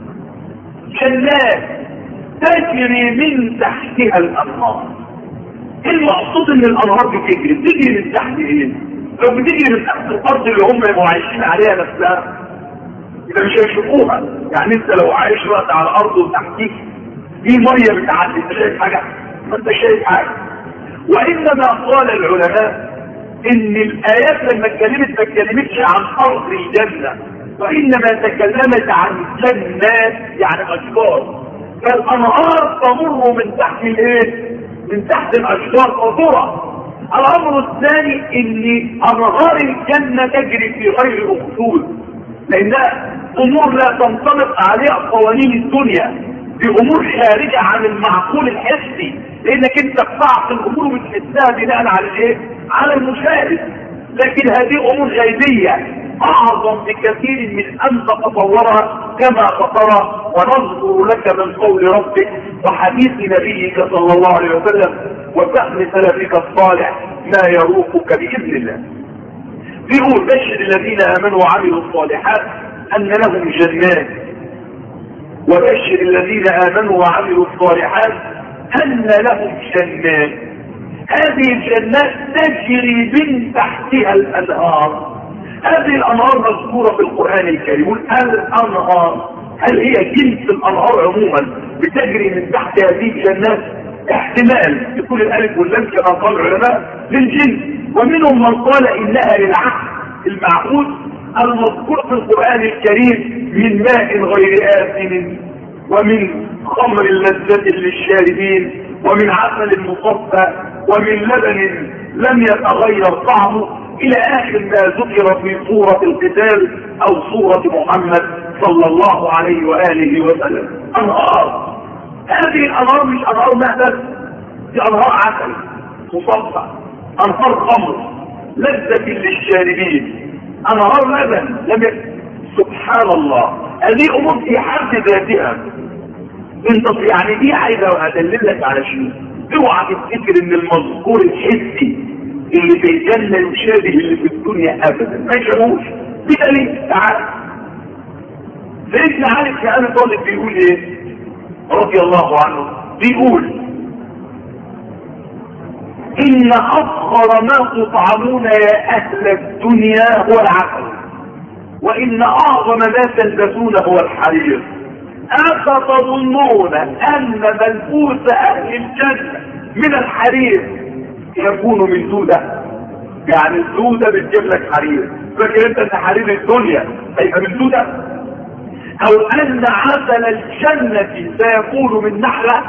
جنات تجري من تحتها الأنهار. المقصود ان الأنهار بتجري بتجري من تحت ايه؟ لو بتجري من تحت الأرض اللي هم عايشين عليها نفسها يبقى مش هيشوفوها. يعني انت لو عايش وقت على الأرض وتحتيك في مية بتعدي، انت شايف حاجة؟ ما انت شايف حاجة. وإنما قال العلماء ان الآيات لما اتكلمت ما اتكلمتش عن أرض الجنة، وإنما تكلمت عن جنات يعني أشجار. فالأنهار تمر من تحت الايه؟ من تحت الأشجار قطرة. الأمر الثاني ان أنهار الجنة تجري في غير أخدود، لأنها أمور لا تنطبق عليها قوانين الدنيا، دي أمور خارجة عن المعقول الحسي، لأنك أنت بتعقل الأمور وبتحسها بناء على الإيه؟ على المشاهد. لكن هذه أمور غيبية أعظم بكثير من أن تتصورها كما ترى. ونذكر لك من قول ربك وحديث نبيك صلى الله عليه وسلم وفهم سلفك الصالح ما يروقك بإذن الله. بيقول بشر الذين آمنوا وعملوا الصالحات أن لهم جنات، وبشر الذين آمنوا وعملوا الصالحات أن لهم جنات. هذه الجنات تجري من تحتها الأنهار. هذه الأنهار مذكورة في القرآن الكريم. الأنهار هل هي جنس الأنهار عموما بتجري من تحت هذه الجنات؟ احتمال يكون الألف واللام كما قال العلماء للجنس، ومنهم من قال إنها للعقل المعقول المذكور في القرآن الكريم من ماء غير آثم، ومن خمر لذة للشاربين، ومن عسل مصفى، ومن لبن لم يتغير طعمه، إلى آخر ما ذكر في سورة القتال أو سورة محمد صلى الله عليه وآله وسلم. أنهار، هذه الأنهار مش أنهار ماء بس، دي أنهار عسل مصفى، أنهار خمر لذة للشاربين، أنهار لبن لم ي... سبحان الله. هذه أمور في حد ذاتها. انت يعني دي عايزة أدللك على شيء. اوعى تفتكر ان المذكور الحسي اللي في الجنة يشابه اللي في الدنيا ابدا، ما يشابهوش. بدليل تعال سيدنا علي بن ابي طالب بيقول ايه رضي الله عنه؟ بيقول ان افخر ما تطعمون يا اهل الدنيا هو العسل، وان اعظم ما تلبسون هو الحرير. أفتظنون أن ملبوس أهل الجنة من الحرير يكون من دودة؟ يعني الدودة بتجيب لك حرير، فاكر انت ان حرير الدنيا هيبقى من دودة؟ او ان عسل الجنة سيكون من نحلة؟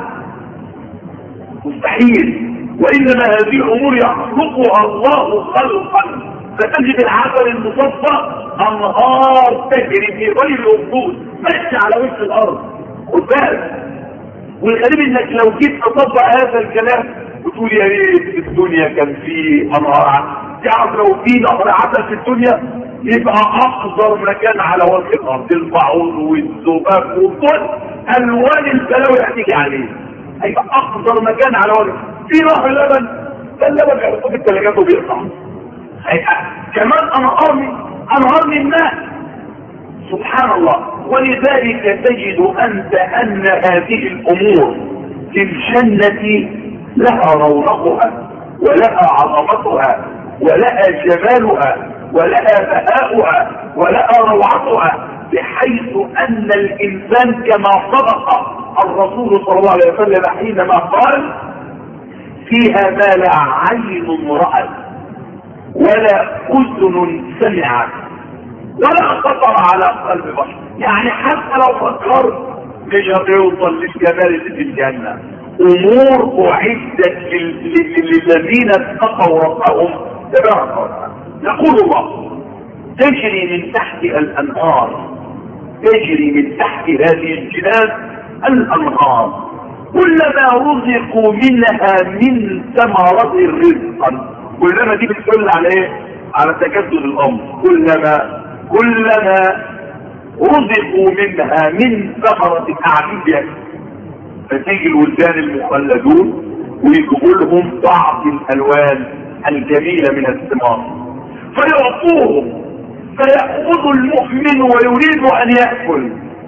مستحيل. وانما هذه امور يخلقها الله خلقا. فتجد العسل المصفى انهار تجري في غير الخدود ماشي على وش الارض. خد بالك. والغريب انك لو جيت تطبق هذا الكلام وتقول يا ريت الدنيا كان في انهار، تعرف لو في نهر عسل في الدنيا يبقى اقذر مكان على وجه الارض، البعوض والذباب وكل الوان البلاوي هتيجي عليه، هيبقى اقذر مكان على وجه. في نهر لبن، ده اللبن بيحطوه في الثلاجات وبيقطع، هيبقى كمان انهار من انهار من ماء. سبحان الله. ولذلك تجد انت ان هذه الامور في الجنة لها رونقها ولها عظمتها ولها جمالها ولها بهاؤها ولها روعتها، بحيث ان الانسان كما صدق الرسول صلى الله عليه وسلم حينما قال فيها ما لا عين رأت ولا اذن سمعت ولا خطر على قلب بشر. يعني حتى لو فكرت مش هتوصل للجمال اللي في الجنة. امور اعدت للذين اتقوا ربهم تبارك وتعالى. يقول الله تجري من تحتها الانهار، تجري من تحت هذه الجنان الانهار، كلما رزقوا منها من ثمرة رزقا. كلما دي بتدل على ايه؟ على تجدد الامر، كلما كلما رزقوا منها من ثمرة اعجاب فتيجي الولدان المخلدون ويجيبوا لهم بعض الالوان الجميلة من الثمار فيعطوهم، فيأخذ المؤمن ويريد ان يأكل،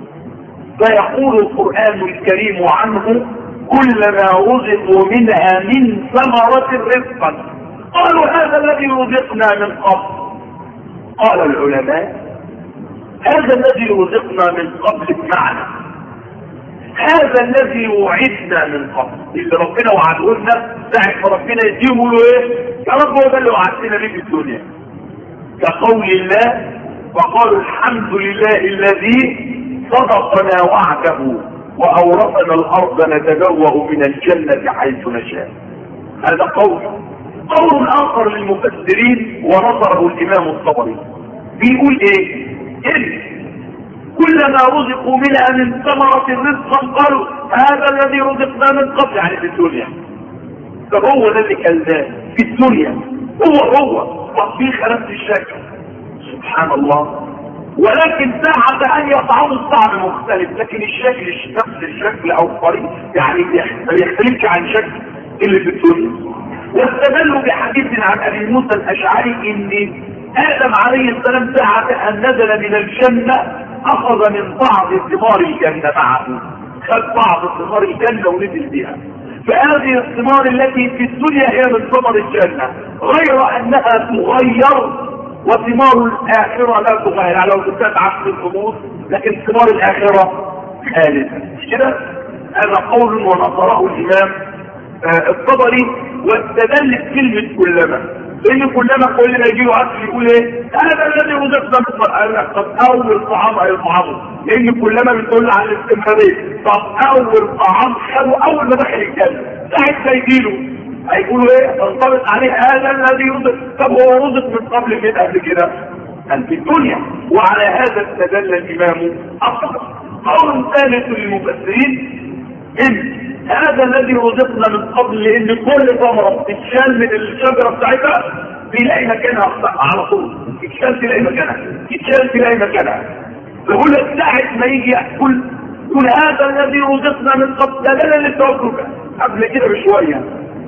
فيقول القرآن الكريم عنه كلما رزقوا منها من ثمرة رزقا قالوا هذا الذي رزقنا من قبل. قال العلماء هذا الذي رزقنا من قبل بمعنى هذا الذي وعدنا من قبل، اللي ربنا وعده لنا ساعة ما ربنا يديهم له ايه؟ يا رب هو ده اللي وعدتنا بيه في الدنيا، كقول الله وقالوا الحمد لله الذي صدقنا وعده وأورثنا الأرض نتبوأ من الجنة حيث نشاء. هذا قول. قول آخر للمفسرين ونصره الإمام الطبري بيقول إيه؟ إن كلما رزقوا منها من ثمرة رزقا قالوا هذا الذي رزقنا من قبل، يعني في الدنيا. فهو ده اللي كان في الدنيا هو هو تطبيق نفس الشكل سبحان الله، ولكن ساعة أن يطعموا الطعم مختلف، لكن الشكل نفس الشكل أو الطريق يعني ما يختلفش عن شكل اللي في الدنيا. واستدلوا بحديث عن أبي موسى الأشعري إن آدم عليه السلام ساعة أن نزل من الجنة أخذ من بعض ثمار الجنة معه، خد بعض ثمار الجنة ونزل بها. فهذه الثمار التي في الدنيا هي من ثمر الجنة، غير أنها تغير، وثمار الآخرة لا تغير، يعني لو كانت عشر الأمور لكن ثمار الآخرة ثالثة. كده هذا قول ونصره الإمام آه الطبري. واستدل بكلمة كلما، لأن كلما كل ما يجيله عسل يقول إيه؟ هذا الذي رزقنا من قبل. قال لك طب أول طعام هيطعمه، لأن كلما بتقول عن الاستمرارية. طب أول طعام خدوا أول ما دخل الجنة ساعة ما يجيله هيقولوا ايه؟ تنطبق عليه هذا الذي رزق. طب هو رزق من قبل كده قبل كده كان في الدنيا. وعلى هذا استدل الامام احمد. قول ثالث للمفسرين ان هذا الذي رزقنا من قبل، لان كل ثمره تتشال من الشجره بتاعتها بيلاقي مكانها على طول، تتشال تلاقي مكانها، تتشال تلاقي مكانها. يقول لك ساعه ما يجي ياكل يقول هذا الذي رزقنا من قبل، ده ده اللي توقفه قبل كده بشويه.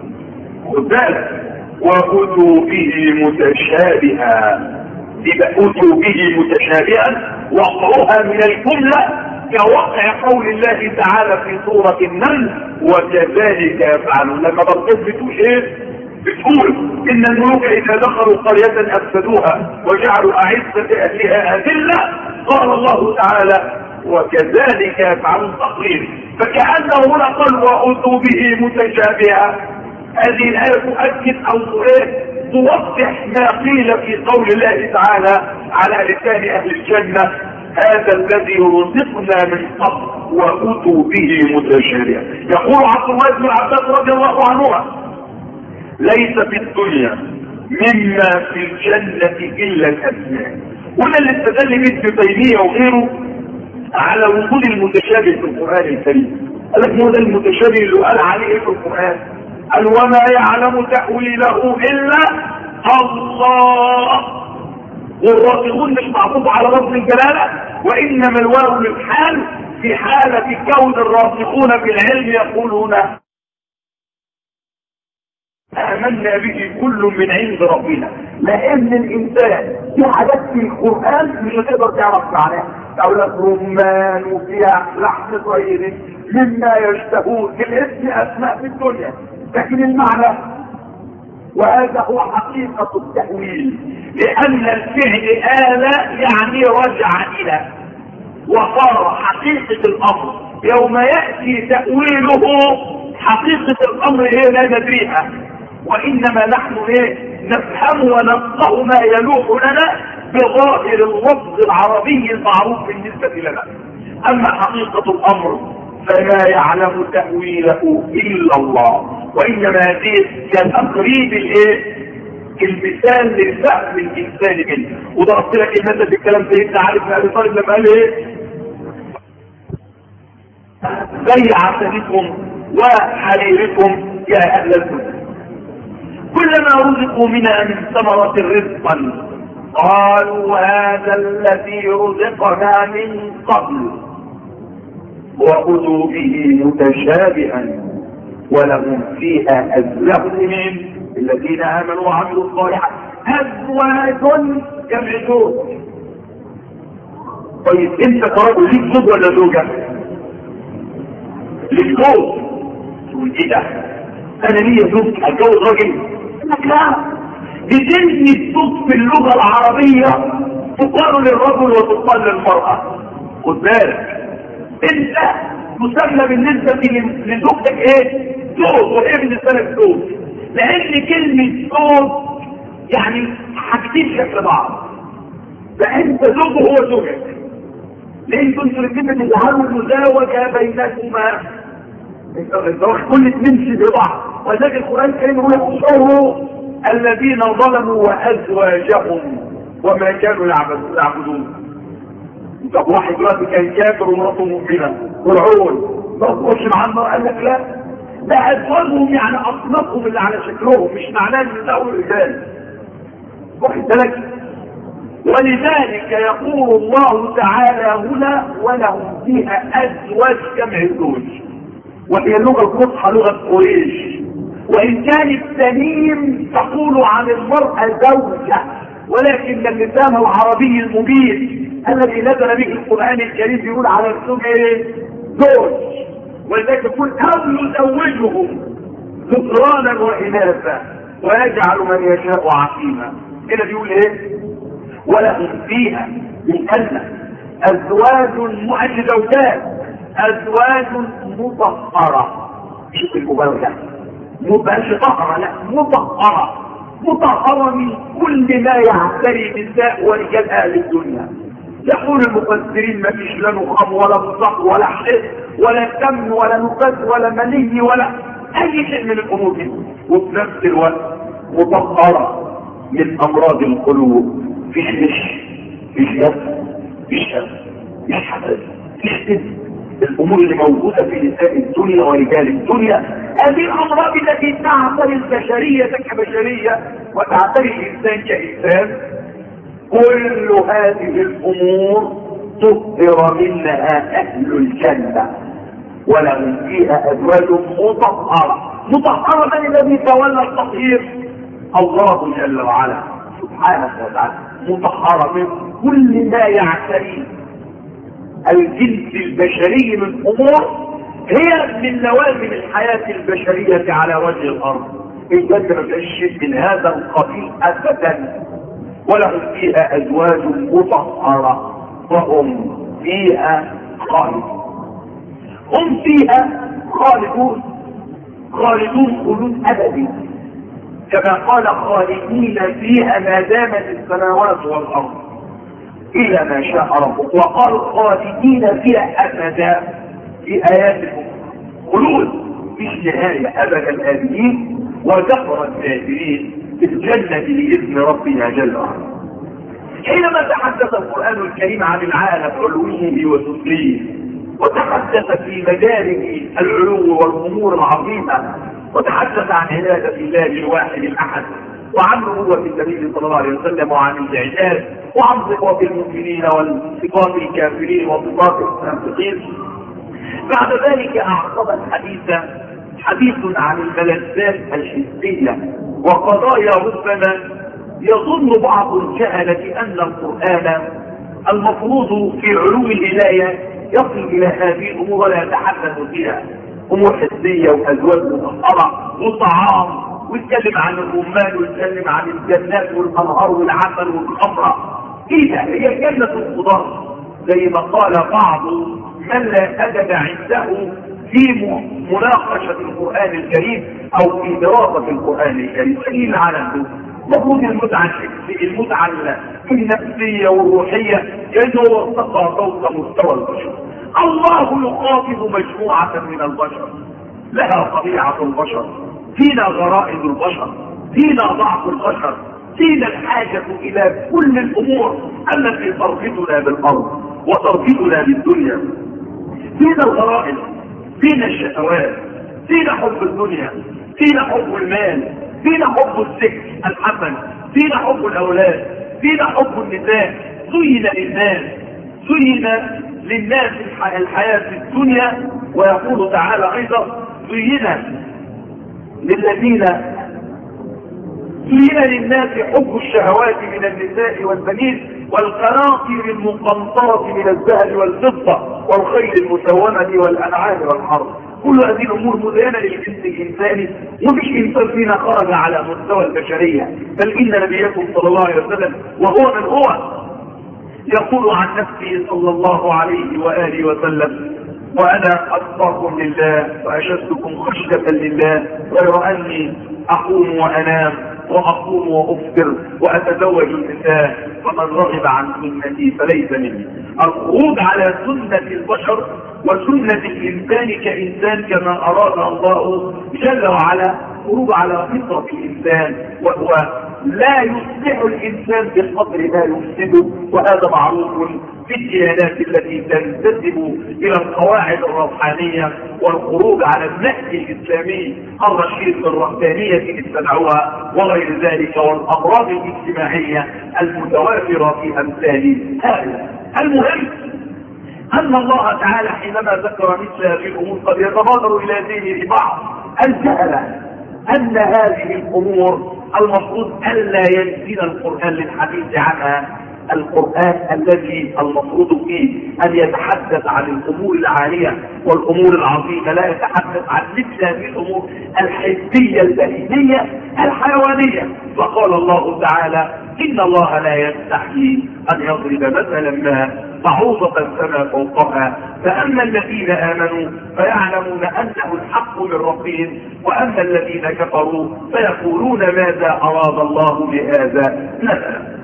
خد بالك وأتوا به متشابها، يبقى أتوا به متشابها وقعوها من الجملة كوقع قول الله تعالى في سورة النمل وكذلك يفعلون. لما برضت بتقول ايه؟ بتقول ان الملوك اذا دخلوا قرية افسدوها وجعلوا اعزة اهلها اذلة، قال الله تعالى وكذلك يفعلون تقرير. فكأنه هنا قال وأتوا به متشابها. هذه الآية تؤكد أو توضح ما قيل في قول الله تعالى على لسان أهل الجنة هذا الذي رزقنا من قبل وأتوا به متشابها. يقول عبد الله بن عباس رضي الله عنهما ليس في الدنيا مما في الجنة إلا الأسماء. وده اللي استدل به ابن تيمية وغيره على وجود المتشابه في القرآن الكريم. قال لك هو ده المتشابه اللي قال عليه في القرآن، قال وما يعلم تأويله إلا الله. والراسخون مش معطوف على لفظ الجلالة، وإنما الواو للحال في حالة كون الراسخون في العلم يقولون آمنا به كل من عند ربنا. لأن الإنسان في حاجات في القرآن مش هتقدر تعرف معناها، أقول لك رمان وفيها لحم طيب مما يشتهون، الاسم أسماء في الدنيا لكن المعنى. وهذا هو حقيقة التأويل، لأن الفعل آل يعني رجع إلى، وصار حقيقة الأمر يوم يأتي تأويله حقيقة الأمر هي لا ندريها، وإنما نحن ايه نفهم ونفقه ما يلوح لنا بظاهر اللفظ العربي المعروف بالنسبة لنا. أما حقيقة الأمر فما يعلم تأويله إلا الله، وإنما هذه كتقريب الايه المثال للفهم الإنسان منه. وضربت لك المثل في الكلام سيدنا علي بن أبي طالب لما قال ايه زي عسلكم وحريركم يا أهل الدنيا. كلما رزقوا منها من ثمرة رزقا قالوا هذا الذي رزقنا من قبل وأتوا به متشابها ولهم فيها أزواج من الذين آمنوا وعملوا الصالحات أزواج جمع زوج. طيب انت كرجل ليك زوج ولا زوجة؟ ليك زوج. تقول ايه ده؟ انا ليا زوج اتجوز راجل؟ لا، بتنهي الزوج في اللغة العربية تقال للرجل وتقال للمرأة. خد بالك انت مسمى بالنسبة لزوجتك ايه؟ زوج. وايه بالنسبة لك زوج؟ لان كلمة زوج يعني حاجتين شكل بعض. فانت زوج وهو زوجك، لان كنتوا الاثنين بتجعلوا المزاوجة بينكما. كل اثنين شبه بعض. وذلك القرآن الكريم يقول احشروا الذين ظلموا وازواجهم وما كانوا يعبدون. طب واحد دلوقتي كان كافر ومراته مؤمنة فرعون ما تقولش مع المرأة؟ قال لك لا، ده ازواجهم يعني اصنافهم اللي على شكلهم، مش معناه ان ده اول رجال. واخد بالك؟ ولذلك يقول الله تعالى هنا ولهم فيها ازواج جمع الزوج، وهي اللغه الفصحى لغه قريش. وان كان التميم تقول عن المراه زوجه، ولكن اللسان العربي المبين الذي نزل به القران الكريم يقول على الزوج ايه؟ زوج. ولذلك يقول او يزوجهم ذكرانا واناثا ويجعل من يشاء عقيما. هنا بيقول ايه؟ ولهم فيها من أن أزواج مؤجل زوجات أزواج مطهرة. شوف المبالغة، مبالغة طهرة، لا مطهرة، مطهرة من كل ما يعتري نساء ورجال أهل الدنيا. يقول المفسرين ما فيش لا نخام ولا بصق ولا حس ولا سمن ولا نفس ولا مني ولا أي شيء من الأمور دي، وفي نفس الوقت مطهرة من أمراض القلوب. فيش غش، فيش يد، فيش شر، فيش حسد، فيش كذب. الامور اللي موجوده في نساء الدنيا ورجال الدنيا هذه الامراض التي تعتري البشريه كبشريه وتعتري الانسان كانسان، كل هذه الامور تطهر منها اهل الجنه ولهم فيها ازواج مطهره. مطهره من الذي تولى التطهير؟ الله جل وعلا سبحانه وتعالى. مطهرة من كل ما يعتريه الجنس البشري من امور هي من لوازم الحياة البشرية على وجه الارض. الجنة ما فيش من هذا القبيل ابدا. ولهم فيها ازواج مطهرة وهم فيها خالدون. هم فيها خالدون، خالدون خلود ابدي كما قال خالدين فيها ما دامت السماوات والارض الى ما شاء ربك. وقالوا خالدين فيها ابدا في ايات خلود مش نهايه ابدا الابدين. وذكر الكافرين في الجنه باذن ربنا جل وعلا. حينما تحدث القران الكريم عن العالم علوه وسفليه وتحدث في مجال العلو والامور العظيمه وتحدث عن عبادة الله الواحد الأحد وعن نبوة النبي صلى الله عليه وسلم وعن الإعجاز وعن صفات المؤمنين وصفات الكافرين وصفات المنافقين. بعد ذلك أعقب الحديث حديث عن الملذات الحسية وقضايا ربما يظن بعض الجهلة أن القرآن المفروض في علو الهداية يصل إلى هذه الأمور ولا يتحدث فيها. امور حسية وازواج مطهرة وطعام، ويتكلم عن الرمان ويتكلم عن الجنات والانهار والعسل والخمرة. ايه ده؟ هي جنة الخضار زي ما قال بعض من لا ادب عنده في مناقشة القرآن الكريم او في دراسة القرآن الكريم. ايه اللي عنده؟ مفروض المتعة الحسية، المتعة النفسية والروحية كأنه هو ارتقى فوق مستوى البشر. الله يخاطب مجموعة من البشر لها طبيعة البشر، فينا غرائز البشر، فينا ضعف البشر، فينا الحاجة إلى كل الأمور التي تربطنا بالأرض وتربطنا بالدنيا. فينا الغرائز، فينا الشهوات، فينا حب الدنيا، فينا حب المال، فينا حب الذكر الحسن، فينا حب الاولاد، فينا حب النساء. زين للناس زين للناس الحياة في الدنيا. ويقول تعالى ايضا زين للذين زين للناس حب الشهوات من النساء والبنين والقناطير المقنطرة من الذهب والفضة والخيل المسومة والأنعام والحرث. كل هذه الأمور مزينة للجنس الإنساني، ومش إنسان فينا خرج على مستوى البشرية، بل إن نبيكم صلى الله عليه وسلم وهو من هو يقول عن نفسه صلى الله عليه وآله وسلم: وأنا أتقاكم لله وأشدكم خشية لله، غير أني أقوم وأنام وأقوم وأفطر وأتزوج النساء، فمن رغب عن سنتي فليس مني. الخروج على سنة البشر وسنة الإنسان كإنسان كما أراد الله جل وعلا، خروج على فطرة الإنسان، وهو لا يصلح الإنسان بقدر ما يفسده، وهذا معروف في الديانات التي تنتسب إلى القواعد الروحانية، والخروج على النهج الإسلامي الرشيد بالرهبانية اتبعوها وغير ذلك، والأمراض الاجتماعية المتوافرة في أمثال هذا. المهم أن الله تعالى حينما ذكر مثل هذه الأمور قد يتبادر إلى ذهن بعض الجهلة أن هذه الأمور المفروض ألا ينزل القرآن للحديث عنها. القرآن الذي المفروض فيه أن يتحدث عن الأمور العالية والأمور العظيمة، لا يتحدث عن مثل هذه الأمور الحسية البهيمية الحيوانية. فقال الله تعالى: إن الله لا يستحيي أن يضرب مثلا ما بعوضة فما فوقها، فأما الذين آمنوا فيعلمون أنه الحق من ربهم، وأما الذين كفروا فيقولون ماذا أراد الله بهذا مثلا.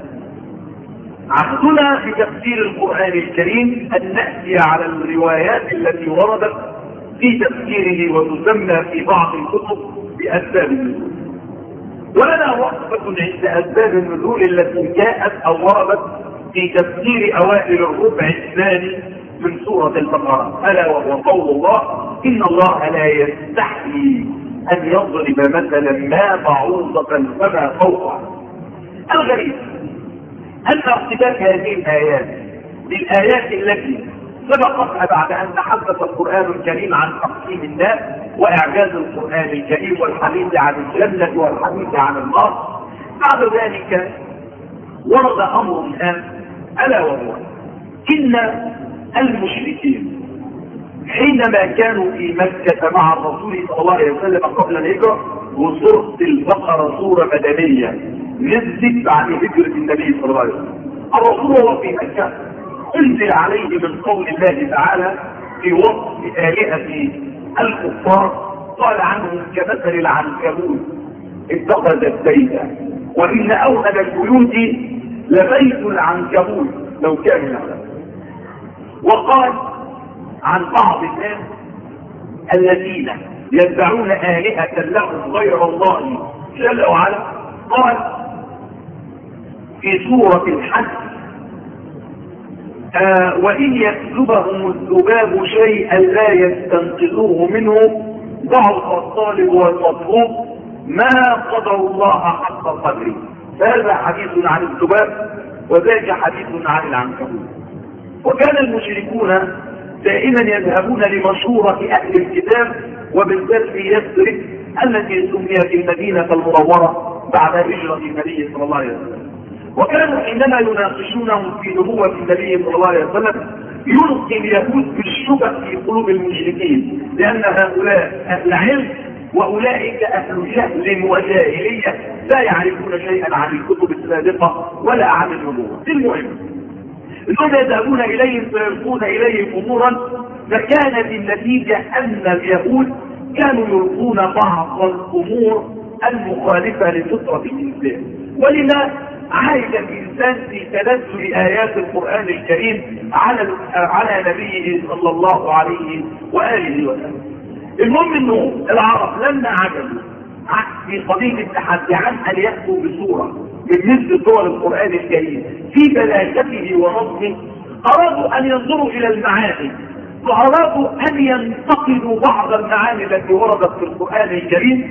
عهدنا في تفسير القرآن الكريم أن نأتي على الروايات التي وردت في تفسيره، وتسمى في بعض الكتب بأسباب النزول. ولنا وقفة عند أسباب النزول التي جاءت أو وردت في تفسير أوائل الربع الثاني من سورة البقرة، ألا وهو قول الله: إن الله لا يستحيي أن يضرب مثلا ما بعوضة فما فوقها. الغريب أن ارتباط هذه الآيات بالآيات التي سبقتها بعد أن تحدث القرآن الكريم عن تقسيم الناس وإعجاز القرآن الكريم والحديث عن الجنة والحديث عن النار، بعد ذلك ورد أمر الآن، ألا وهو إن المشركين حينما كانوا في مكة مع الرسول صلى الله عليه وسلم قبل الهجرة، وسورة البقرة سورة مدنية نزلت بعد هجرة النبي صلى الله عليه وسلم. الرسول وهو في مكة انزل عليه من قول الله تعالى في وصف آلهة الكفار، قال عنهم كمثل العنكبوت اتخذت بيتا، وإن أوهن البيوت لبيت العنكبوت لو كان يعلم. وقال عن بعض الناس الذين يدعون آلهة لهم غير الله جل وعلا، قال في سورة الحج: آه وإن يسلبهم الذباب شيئا لا يستنقذوه منه ضعف الطالب والمطلوب ما قدر الله حق قدره. فهذا حديث عن الذباب وذاك حديث عن العنكبوت. وكان المشركون دائما يذهبون لمشورة أهل الكتاب، وبالذات في يثرب التي سميت المدينة المنورة بعد هجرة النبي صلى الله عليه وسلم. وكانوا حينما يناقشونهم في نبوة النبي صلى الله عليه وسلم يلقي اليهود بالشبه في قلوب المشركين، لأن هؤلاء أهل علم وأولئك أهل جهل وجاهلية لا يعرفون شيئا عن الكتب السابقة ولا عن النبوة. المهم إنهم يذهبون إليهم فيلقون إليهم أمورا، فكانت النتيجة أن اليهود كانوا يلقون بعض الأمور المخالفة لفطرة الإنسان. ولما عايز الإنسان في تنزل آيات القرآن الكريم على على نبيه صلى الله عليه وآله وسلم. المهم إنه العرب لما عجبوا في قضية التحدي عن أن يأتوا بصورة من مثل صور القرآن الكريم في بلاغته ونظمه، أرادوا أن ينظروا إلى المعاني، وأرادوا أن ينتقدوا بعض المعاني التي وردت في القرآن الكريم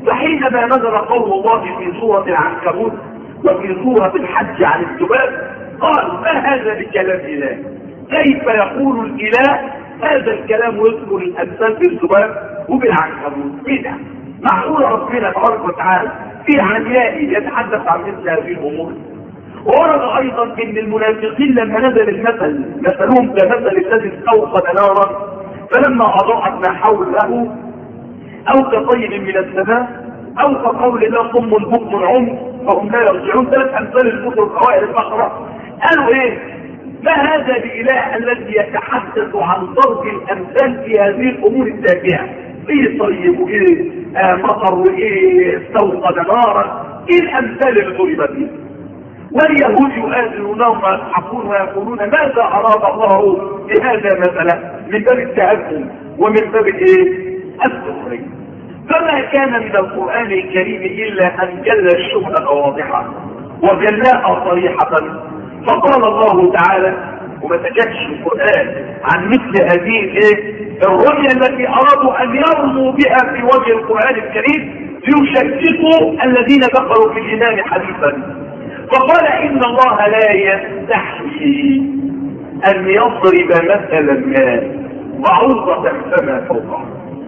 فحينما نزل قول الله في سورة العنكبوت وفي سورة الحج عن الذباب قال ما هذا بكلام إله؟ كيف يقول الإله هذا الكلام ويذكر الأمثال بالذباب وبالعنكبوت؟ إيه ده؟ معقول ربنا تبارك وتعالى في عمياء يتحدث عن مثل هذه الأمور؟ ورد أيضا إن المنافقين لما نزل المثل مثلهم كمثل الذي استوقد نارا فلما أضاءت ما حوله أو كطيب من السماء أو كقول الله صم بكم عمي فهم لا يرجعون. ثلاث أمثال الكفر القوائل البقرة. قالوا إيه؟ ما هذا بإله الذي يتحدث عن ضرب الأمثال في هذه الأمور التافهة؟ إيه طيب وإيه آه مطر وإيه استوقد نارا؟ إيه الأمثال اللي ضربت فيها؟ واليهود يؤذنونهم ويضحكون ويقولون ماذا أراد الله بهذا مثلا من باب التهكم ومن باب الايه؟ السخرية. فما كان من القرآن الكريم إلا أن جل الشبهة واضحة وجلاها صريحة. فقال الله تعالى وما تكتش القرآن عن مثل هذه الايه؟ الرمية التي أرادوا أن يرموا بها في وجه القرآن الكريم ليشككوا الذين كفروا في الإيمان حديثا. فقال إن الله لا يستحيي أن يضرب مثلا ما بعوضة فما فوقها.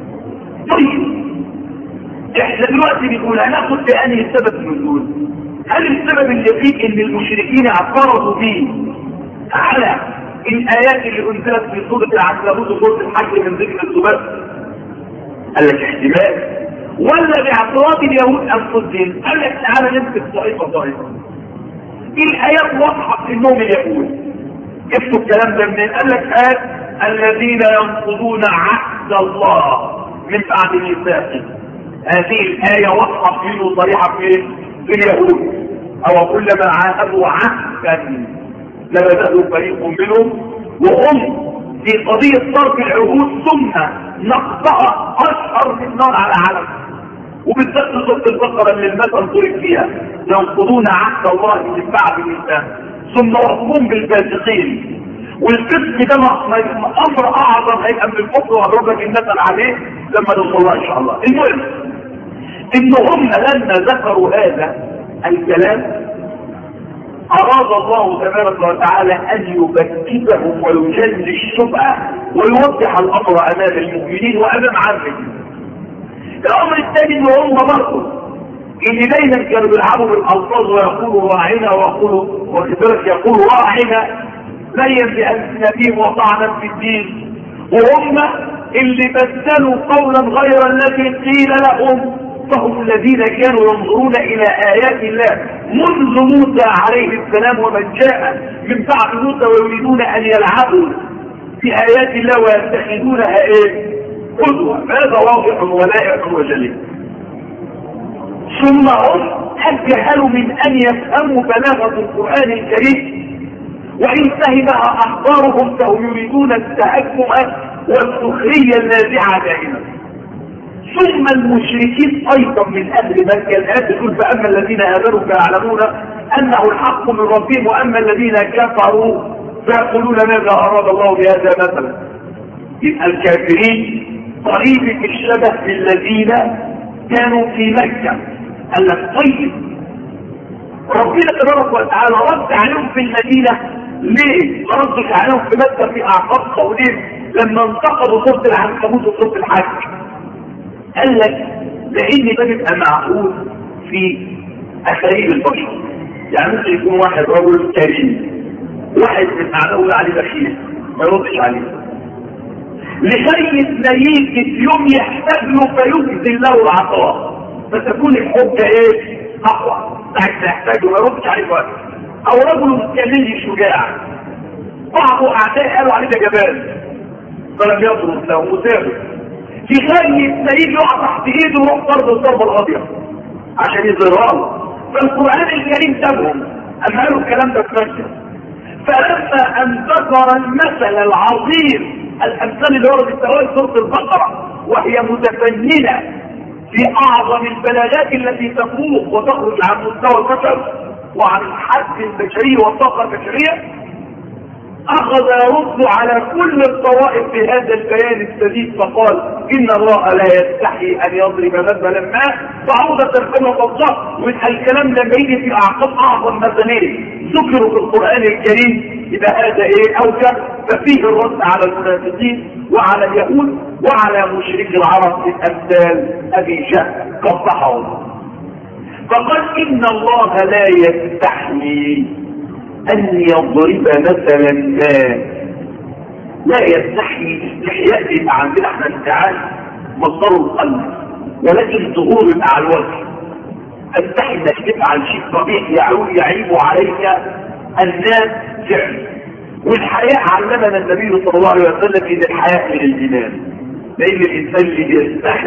طيب احنا دلوقتي بنقول هناخد بأنهي السبب النزول؟ هل السبب اللي فيه ان المشركين اعترضوا به على الآيات اللي أنزلت في سورة العنكبوت وسورة الحج من ذكر الذباب؟ قال لك احتمال. ولا باعتراض اليهود أنفسهم؟ قال لك تعالى نمسك طائفة طائفة. الآيات واضحة في انهم اليهود. جبتوا الكلام ده منين؟ قال لك آيات الذين ينقضون عهد الله من بعد ميثاقه. هذه الآية واضحة فيه وصريحة في في اليهود. أو كلما عاهدوا عهدا لبدأوا فريق منهم وهم في قضية صرف العهود ثم نقطع أشهر من نار على علم. وبالذات سورة البقرة اللي المثل ضرب فيها ينقضون عهد الله من بعد ميثاقه ثم وصفهم بالفاسقين. والقسم ده امر اعظم هيبقى من الكفر وهضرب لك المثل عليه لما نوصل لها ان شاء الله. المهم ان هم لما ذكروا هذا الكلام اراد الله تبارك وتعالى ان يبكتهم ويجل الشبهه ويوضح الامر امام المؤمنين وامام عامهم. الامر الثاني ان هم برضه اللي دايما كانوا بيلعبوا بالالفاظ ويقولوا راعنا ويقولوا وكذلك يقولوا راعنا بين بألسنتهم وطعنا في الدين، وهم اللي بدلوا قولا غير الذي قيل لهم فهم الذين كانوا ينظرون إلى آيات الله منذ موسى عليه السلام ومن جاء من بعد موسى ويريدون أن يلعبوا في آيات الله ويتخذونها إيه؟ قدوة. هذا واضح ولائح وجليل. ثم هم أجهلوا من أن يفهموا بلاغة القرآن الكريم وإن فهمها أخبارهم فهم يريدون التهكم والسخرية النازعة دائما. ثم المشركين أيضا من أهل مكة الآيات تقول فأما الذين آمنوا فيعلمون أنه الحق من ربهم وأما الذين كفروا فيقولون ماذا أراد الله بهذا مثلا. يبقى الكافرين قريب الشبه بالذين كانوا في مكة. قال لك طيب ربنا تبارك وتعالى رد عليهم في المدينة ليه؟ ما ردش عليهم في مكة في أعقاب قولين لما انتقدوا سورة العنكبوت وسورة الحج؟ قال لك لأن ده بيبقى معقول في أساليب البشر. يعني ممكن يكون واحد رجل كريم واحد من أعداء عليه بخيل ما يردش عليه لغاية ما يجي في يوم يحتاج له فيبذل له العطاء فتكون الحجة ايه؟ أقوى. ساعة يحتاجه ما يردش عليه وقت. أو رجل كليل شجاع بعض أعداء قالوا عليه ده جبان فلم يضرب له مسافر لغاية ما يجي يقع تحت ايده ويروح ضرب الضربة الأبيض عشان يظهرها. فالقرآن الكريم سابهم أما قالوا الكلام ده في مكة. فلما أن ذكر المثل العظيم الأمثال اللي وردت في سورة البقرة وهي متفننة في أعظم البلاغات التي تفوق وتخرج عن مستوى البشر وعن الحد البشري والطاقة البشرية اخذ يرد على كل الطوائف بهذا البيان السديد فقال ان الله لا يستحي ان يضرب مثلا ما بعوضة كما فضلت. والكلام لما يجي في اعقاب اعظم مثلين ذكروا في القرآن الكريم يبقى هذا ايه اوجه، ففيه الرد على المنافقين وعلى اليهود وعلى مشركي العرب من امثال ابي جهل قبحهم. فقال ان الله لا يستحي ان يضرب مثلا ما. لا يستحي، استحياء يبقى عندنا احنا انتعاش مصدر القلب، ولكن ظهور يبقى على الوجه. استحي انك تفعل شيء قبيح يعود يعيب عليك الناس فعل. والحياء علمنا النبي صلى الله عليه وسلم ان الحياء من الايمان، لان الانسان اللي يستحي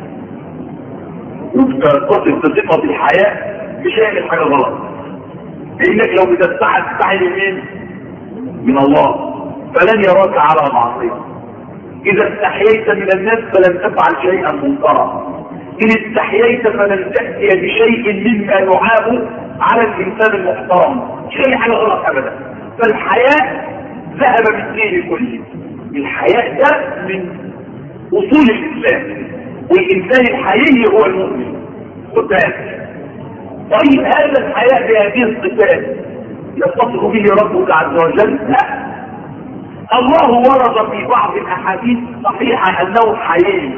وتصف بصفه الحياء مش هيعمل حاجه غلط، لانك لو بتستحي تستحي من من الله فلن يراك على معصيه. اذا استحييت من الناس فلن تفعل شيئا منكرا، ان استحييت فلن تاتي بشيء مما يعاب على الانسان المحترم، شيء حاجه غلط ابدا. فالحياء ذهب بالدين كله. الحياء ده من اصول الاسلام، والانسان الحقيقي هو المؤمن. خد بالك. طيب هذا الحياء بهذه الصفات يتصف به ربك عز وجل؟ لا. الله ورد في بعض الاحاديث صحيحه انه حيي.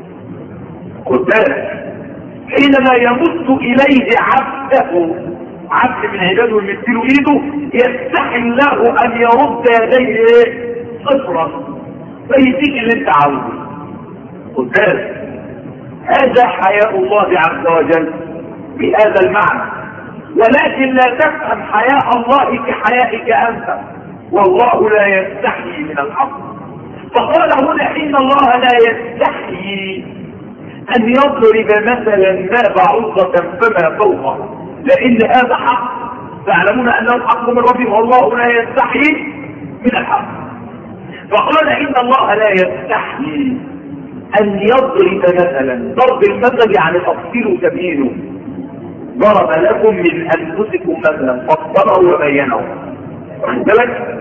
خد بالك. حينما يمد اليه عبده، عبد من عباده يمثله ايده، يستحي الله ان يرد يديه صفرا فيديك اللي انت عاوزه. خد بالك. هذا حياء الله عز وجل بهذا المعنى، ولكن لا تفهم حياء الله كحيائك انت، والله لا يستحيي من الحق. فقال هنا ان الله لا يستحيي ان يضرب مثلا ما بعوضة فما فوقه، لان هذا حق، تعلمون انه حق من ربهم والله لا يستحيي من الحق. فقال ان الله لا يستحيي ان يضرب مثلا. ضرب المثل يعني تفصيل تبيينه. ضرب لكم من انفسكم مثلا فصله وبينه. واخد بالك؟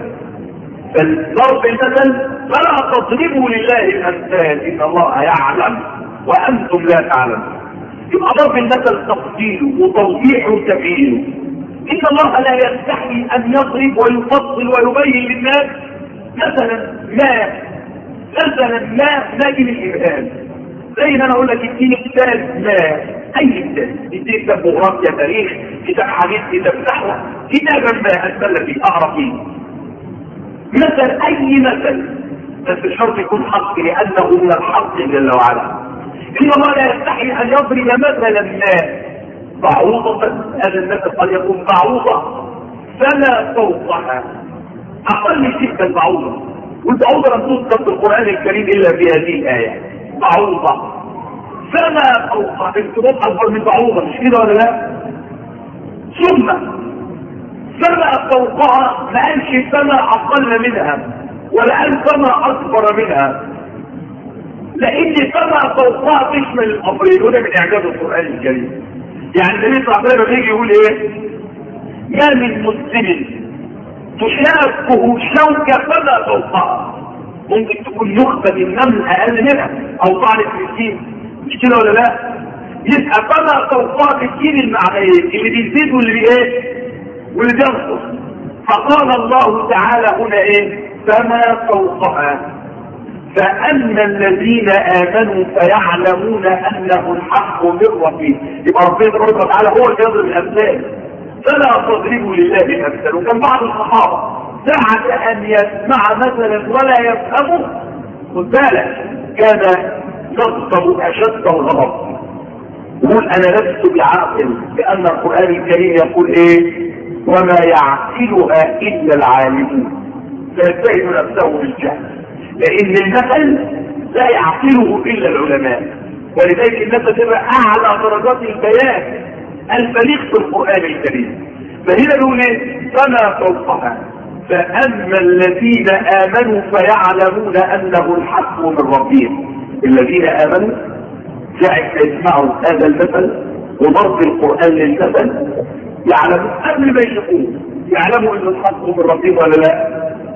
فضرب المثل فلا تضربوا لله الامثال ان الله يعلم وانتم لا تعلمون. يبقى ضرب المثل تفصيله وتوضيحه وتبيينه. ان الله لا يستحي ان يضرب ويفصل ويبين للناس مثلا ما مثلا ما نجم الإبهام. زي ما انا اقول لك اديني كتاب ما، اي كتاب، اديني كتاب جغرافيا تاريخ كتاب حديث كتاب نحو كتابا ما اتسلى فيه اعرف فيه مثلا اي مثل، بس الشرط يكون حق لانه من الحق جل وعلا. ان الله لا يستحي ان يضرب مثلا ما بعوضة، هذا المثل قد يكون بعوضة فلا فوقها، اقل شيء كالبعوضة، والبعوضة لم تذكر في القرآن الكريم الا في هذه الآية. بعوضة فما فوقها، ارتباط اكبر من بعوضة، مش كده ولا لا؟ ثم فما فوقها ما قالش فما اقل منها ولا قال فما اكبر منها، لان فما فوقها تشمل الامرين، وده من اعجاز القرآن الكريم. يعني النبي صلى الله عليه وسلم يجي يقول ايه؟ ما من مسلم تشاكه شوكة فما فوقها. ممكن تكون نخبة النمل اقل منها او طعنة مسكين، مش كده ولا لا؟ يبقى فما فوقها بالدين المعنيين اللي بيزيد واللي بايه واللي بينقص. فقال الله تعالى هنا ايه؟ فما فوقها. فأما الذين آمنوا فيعلمون أنه الحق من ربهم. يبقى ربنا سبحانه وتعالى هو اللي يضرب الأمثال، فلا تضربوا لله الأمثال. وكان بعض الصحابة ساعة أن يسمع مثلا ولا يفهمه، خد بالك، كان يغضب أشد الغضب، يقول أنا لست بعاقل، لأن القرآن الكريم يقول إيه؟ وما يعقلها إلا العالمون، فيتهم نفسه بالجهل، لان المثل لا يعقله الا العلماء. ولذلك المثل تبقى اعلى درجات البيان البليغ في القرآن الكريم. فهنا نقول ايه؟ فما فوقها. فاما الذين امنوا فيعلمون انه الحق من ربهم. الذين امنوا ساعة يسمعوا هذا المثل وضرب القرآن للمثل يعلموا قبل ما يشوفوه، يعلموا ان الحق من ربهم ولا لا؟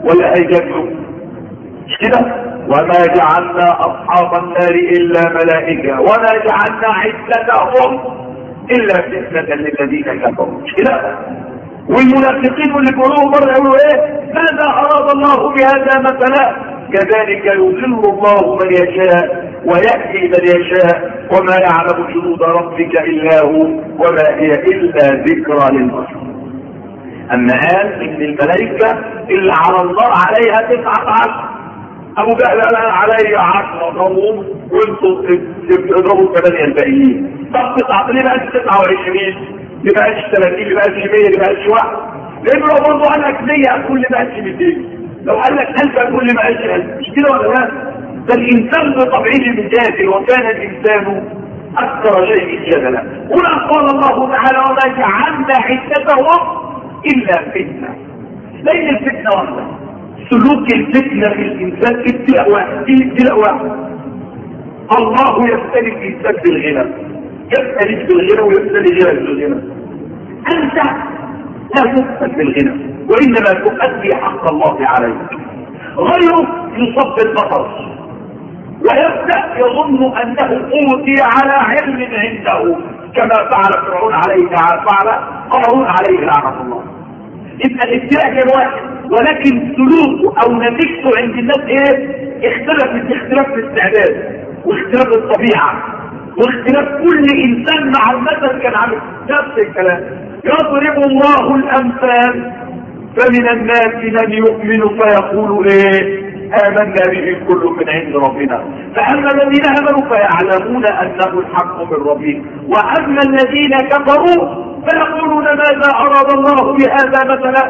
ولا هيجادلوا؟ مش كده؟ وما جعلنا اصحاب النار الا ملائكه وما جعلنا عدتهم الا فتنه للذين كفروا. مش كده؟ والمنافقين واللي بيقولوا مره يقولوا ايه؟ ماذا اراد الله بهذا مثلا؟ كذلك يضل الله من يشاء ويهدي من يشاء وما يعلم جنود ربك الا هو وما هي الا ذكرى للبشر. اما قال ان الملائكه اللي على النار عليها تسعه عشر، ابو جهل قال علي عشرة اضربهم وانتوا تضربوا ثمانيه الباقيين. طب تسعه ليه بقى تسعه وعشرين؟ ليه بقاش ثلاثين؟ ليه بقاش مية؟ ليه بقاش واحد؟ لانه لو برضه قال لك مية كل ما قالش ميتين، لو قال لك ألف كل ما قالش ألف. مش كده ولا لا؟ ده الانسان بطبيعه مجادل، وكان الانسان اكثر شيء جدلا. هنا قال الله تعالى وما جعلنا عدتهم الا فتنه. لان الفتنه واحده، سلوك الفتنه في الانسان ابتلاء واحد، ابتلاء واحد. الله يبتلي الانسان بالغنى، يبتلي بالغنى ويبتلي غيرك بالغنى. انت لا تبتل بالغنى وانما تؤدي حق الله عليك. غيرك يصب بالبطر ويبدا يظن انه اوتي على علم عنده كما فعل فرعون عليه فعل قارون عليه لعنه الله. يبقى الابتلاء كان واحد، ولكن سلوكه او نتيجته عند الناس ايه؟ اختلفت، اختلاف الاستعداد واختلاف الطبيعه واختلاف كل انسان مع المثل كان عامل نفس الكلام. يضرب الله الامثال فمن الناس من يؤمن فيقول ايه؟ آمنا به كل من عند ربنا. فأما الذين آمنوا فيعلمون أنه الحق من ربهم، وأما الذين كفروا فيقولون ماذا أراد الله بهذا مثلا؟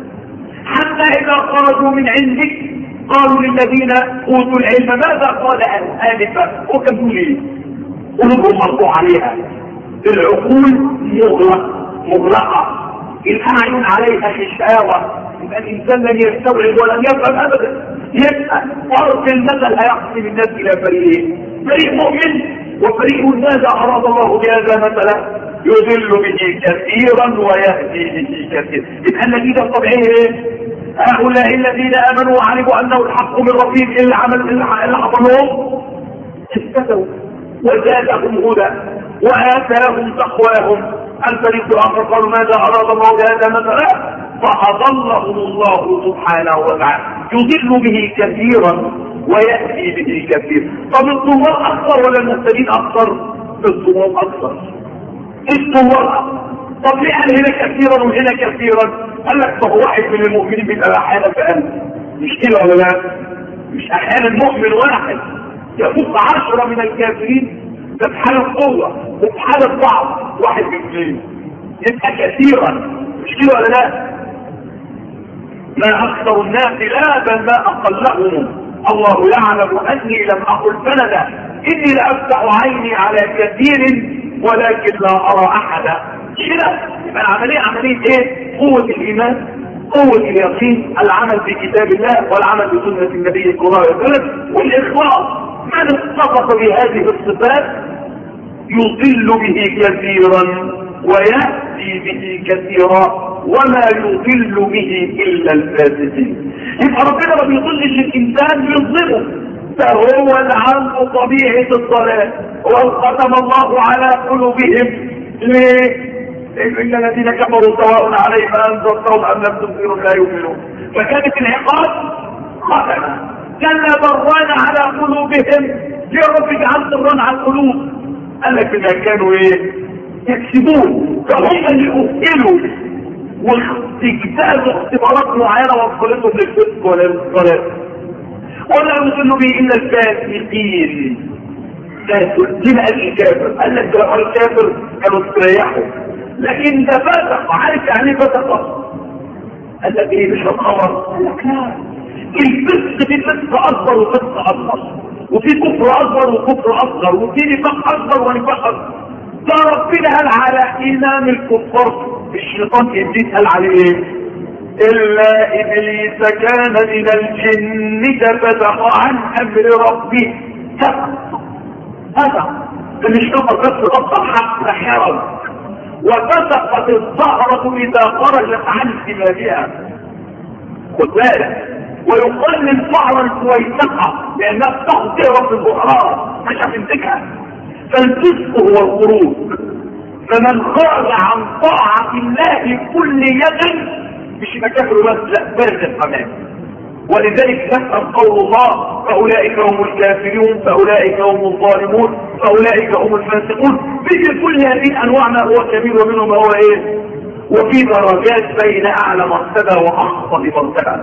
حتى إذا خرجوا من عندك قالوا للذين أوتوا العلم ماذا قال آنفا؟ وكذبوا ليه؟ قلوبهم مرفوع عليها، العقول مغلقة مغلقة، الأعين عليها غشاوة. يبقى الإنسان لن يستوعب ولن يفهم أبدا. يبقى فرق المثل هيقسم الناس إلى فريقين، فريق مؤمن وفريق ماذا أراد الله بهذا مثلا؟ يضل به كثيرا ويهدي به كثيرا. يبقى النتيجة الطبيعية ايه؟ هؤلاء الذين آمنوا وعلموا أنه الحق من ربهم إلا عمل إلا عملهم اهتدوا وزادهم هدى وآتاهم تقواهم. الفريق الآخر قالوا ماذا أراد الله بهذا مثلا؟ فأضلهم الله سبحانه وتعالى، يضل به كثيرا ويأتي به كثير. طب الضلال أكثر ولا المهتدين أكثر؟ الضلال أكثر. الضلال. طب ليه قال هنا كثيرا وهنا كثيرا؟ قال لك طب واحد من المؤمنين بيبقى أحيانا فقال مش كده ولا لا؟ مش أحيانا المؤمن واحد يفوق عشرة من الكافرين، ده في حالة قوة وفي حالة ضعف واحد من اثنين، يبقى كثيرا. مش كده ولا لا؟ ما أكثر الناس لا بل ما أقلهم. الله يعلم أني لم أقل بلدا، إني لأفتح عيني على كثير ولكن لا أرى أحدا. كده يبقى العملية عملية إيه؟ قوة الإيمان، قوة اليقين، العمل بكتاب الله والعمل بسنة النبي صلى الله عليه وسلم والإخلاص. من اتصف بهذه الصفات يضل به كثيرا ويأتي به كثيرا وما يضل به إلا الفاسدين. يبقى ربنا ما بيضلش الإنسان بيظلمه، فهو عنده طبيعة الضلال وختم الله على قلوبهم. ليه؟ إن الذين كفروا سواء عليهم أنذرتهم أم لم تنذرهم لا يؤمنون. فكانت العقاب ختم، كان بران على قلوبهم. يا رب اجعل بران على القلوب. قال لك إذا كانوا إيه؟ يكسبون، فهم اللي أفئلوا واجتازوا اختبارات معينة وصلتهم للفسق ولا للصلاة. ولا يضل به إلا الفاسقين. لما قال الكافر؟ قال لك ده الكافر كانوا استريحوا، لكن ده فاسق. عارف يعني فاسق؟ قال لك ايه؟ مش الخبر؟ قال لك لا، الفسق في فسق اكبر وفسق اصغر، وفي كفر اكبر وكفر اصغر، وفي نفاق اكبر ونفاق اصغر. ده ربنا قال على ايمان الكفار، الشيطان ابليس قال عليه ايه؟ الا ابليس كان من الجن ففسق عن امر ربه. هذا مش فقط بس غطى حق حرم، وفسقت الزهرة اذا خرجت عن ثمارها. خد بالك، ويقلل شعرا كويسقة لانها تغطي في البحرار مش هتمسكها. فالفسق هو الخروج. فمن خرج عن طاعة الله كل يد مش مكافر بس، لا بارد كمان. ولذلك نفهم قول الله فأولئك هم الكافرون، فأولئك هم الظالمون، فأولئك هم الفاسقون. مثل كل هذه الأنواع ما هو كبير ومنهم ما هو إيه؟ وفي درجات بين أعلى مرتبة وأخفض مرتبة.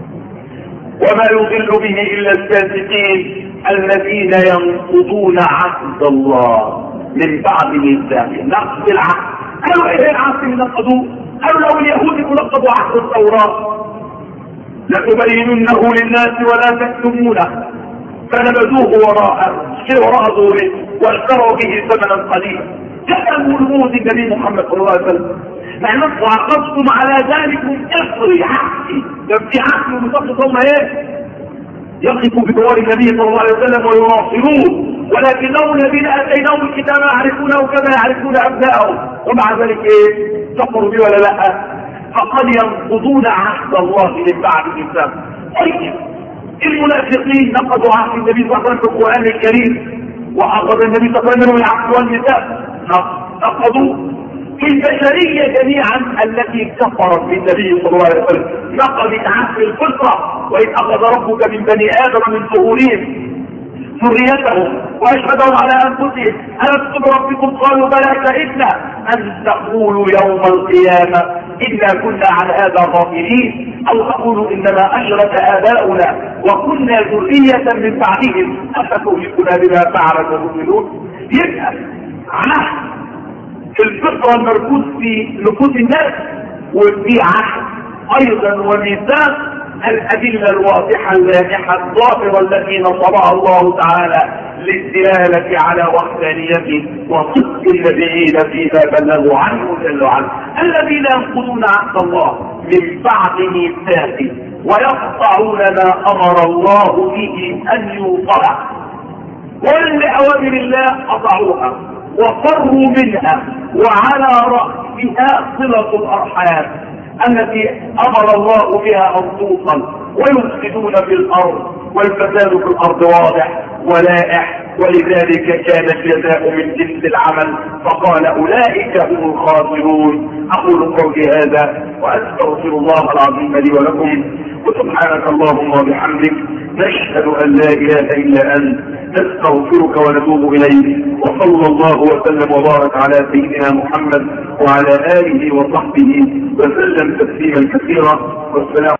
وما يضل به إلا الفاسقين الذين ينقضون عهد الله من بعد ميثاقه. نقض العهد. قالوا إيه العهد اللي نقضوه؟ قالوا لو اليهود نقضوا عهد التوراة لتبيننه للناس ولا تكتمونه فنبذوه وراء وراء ظهوره واشتروا به ثمنا قليلا. كتموا رموز النبي محمد صلى الله عليه وسلم. نحن عقدتم على ذلك اصري عهدي. ده في عهد ومتقصد هم ايه؟ يقفوا بجوار النبي صلى الله عليه وسلم ويناصروه، ولكنهم الذين اتيناهم الكتاب يعرفونه كما يعرفون ابنائهم ومع ذلك ايه؟ كفروا به ولا لا؟ فقد ينقضون عهد الله من بعد ميثاقه. طيب المنافقين نقضوا عهد النبي صلى الله عليه وسلم في القران الكريم، واخذ النبي صلى الله عليه وسلم العهد والميثاق نقضوا. البشريه جميعا التي كفرت بالنبي صلى الله عليه وسلم نقضت عهد الفطره، واذ اخذ ربك من بني ادم من ظهورهم ذريتهم واشهدهم على انفسهم الست بربكم قالوا بلى شهدنا ان تقولوا يوم القيامه انا كنا عن هذا غافلين، او تقولوا انما اشرك اباؤنا وكنا ذريه من بعدهم افتهلكنا بما فعل المؤمنون. يبقى عهد الفطره المركوز في نفوس الناس، وفي عهد ايضا وميثاق الأدلة الواضحة اللامحة الظاهرة التي نصبها الله تعالى للدلالة على وحدانيته وصدق النبيين فيما بلغوا عنه جل وعلا. الذين ينقضون عهد الله من بعد ميثاقه ويقطعون ما أمر الله به أن يوصل، ولأوامر الله قطعوها وفروا منها، وعلى رأسها صلة الأرحام التي امر الله بها ان توصل. ويفسدون في الارض، والفساد في الارض واضح ولائح، ولذلك كان الجزاء من جنس العمل، فقال اولئك هم الخاسرون. اقول قولي هذا واستغفر الله العظيم لي ولكم، وسبحانك اللهم وبحمدك نشهد ان لا اله الا انت نستغفرك ونتوب اليك. وصلى الله وسلم وبارك على سيدنا محمد وعلى اله وصحبه وسلم تسليما كثيرا. والسلام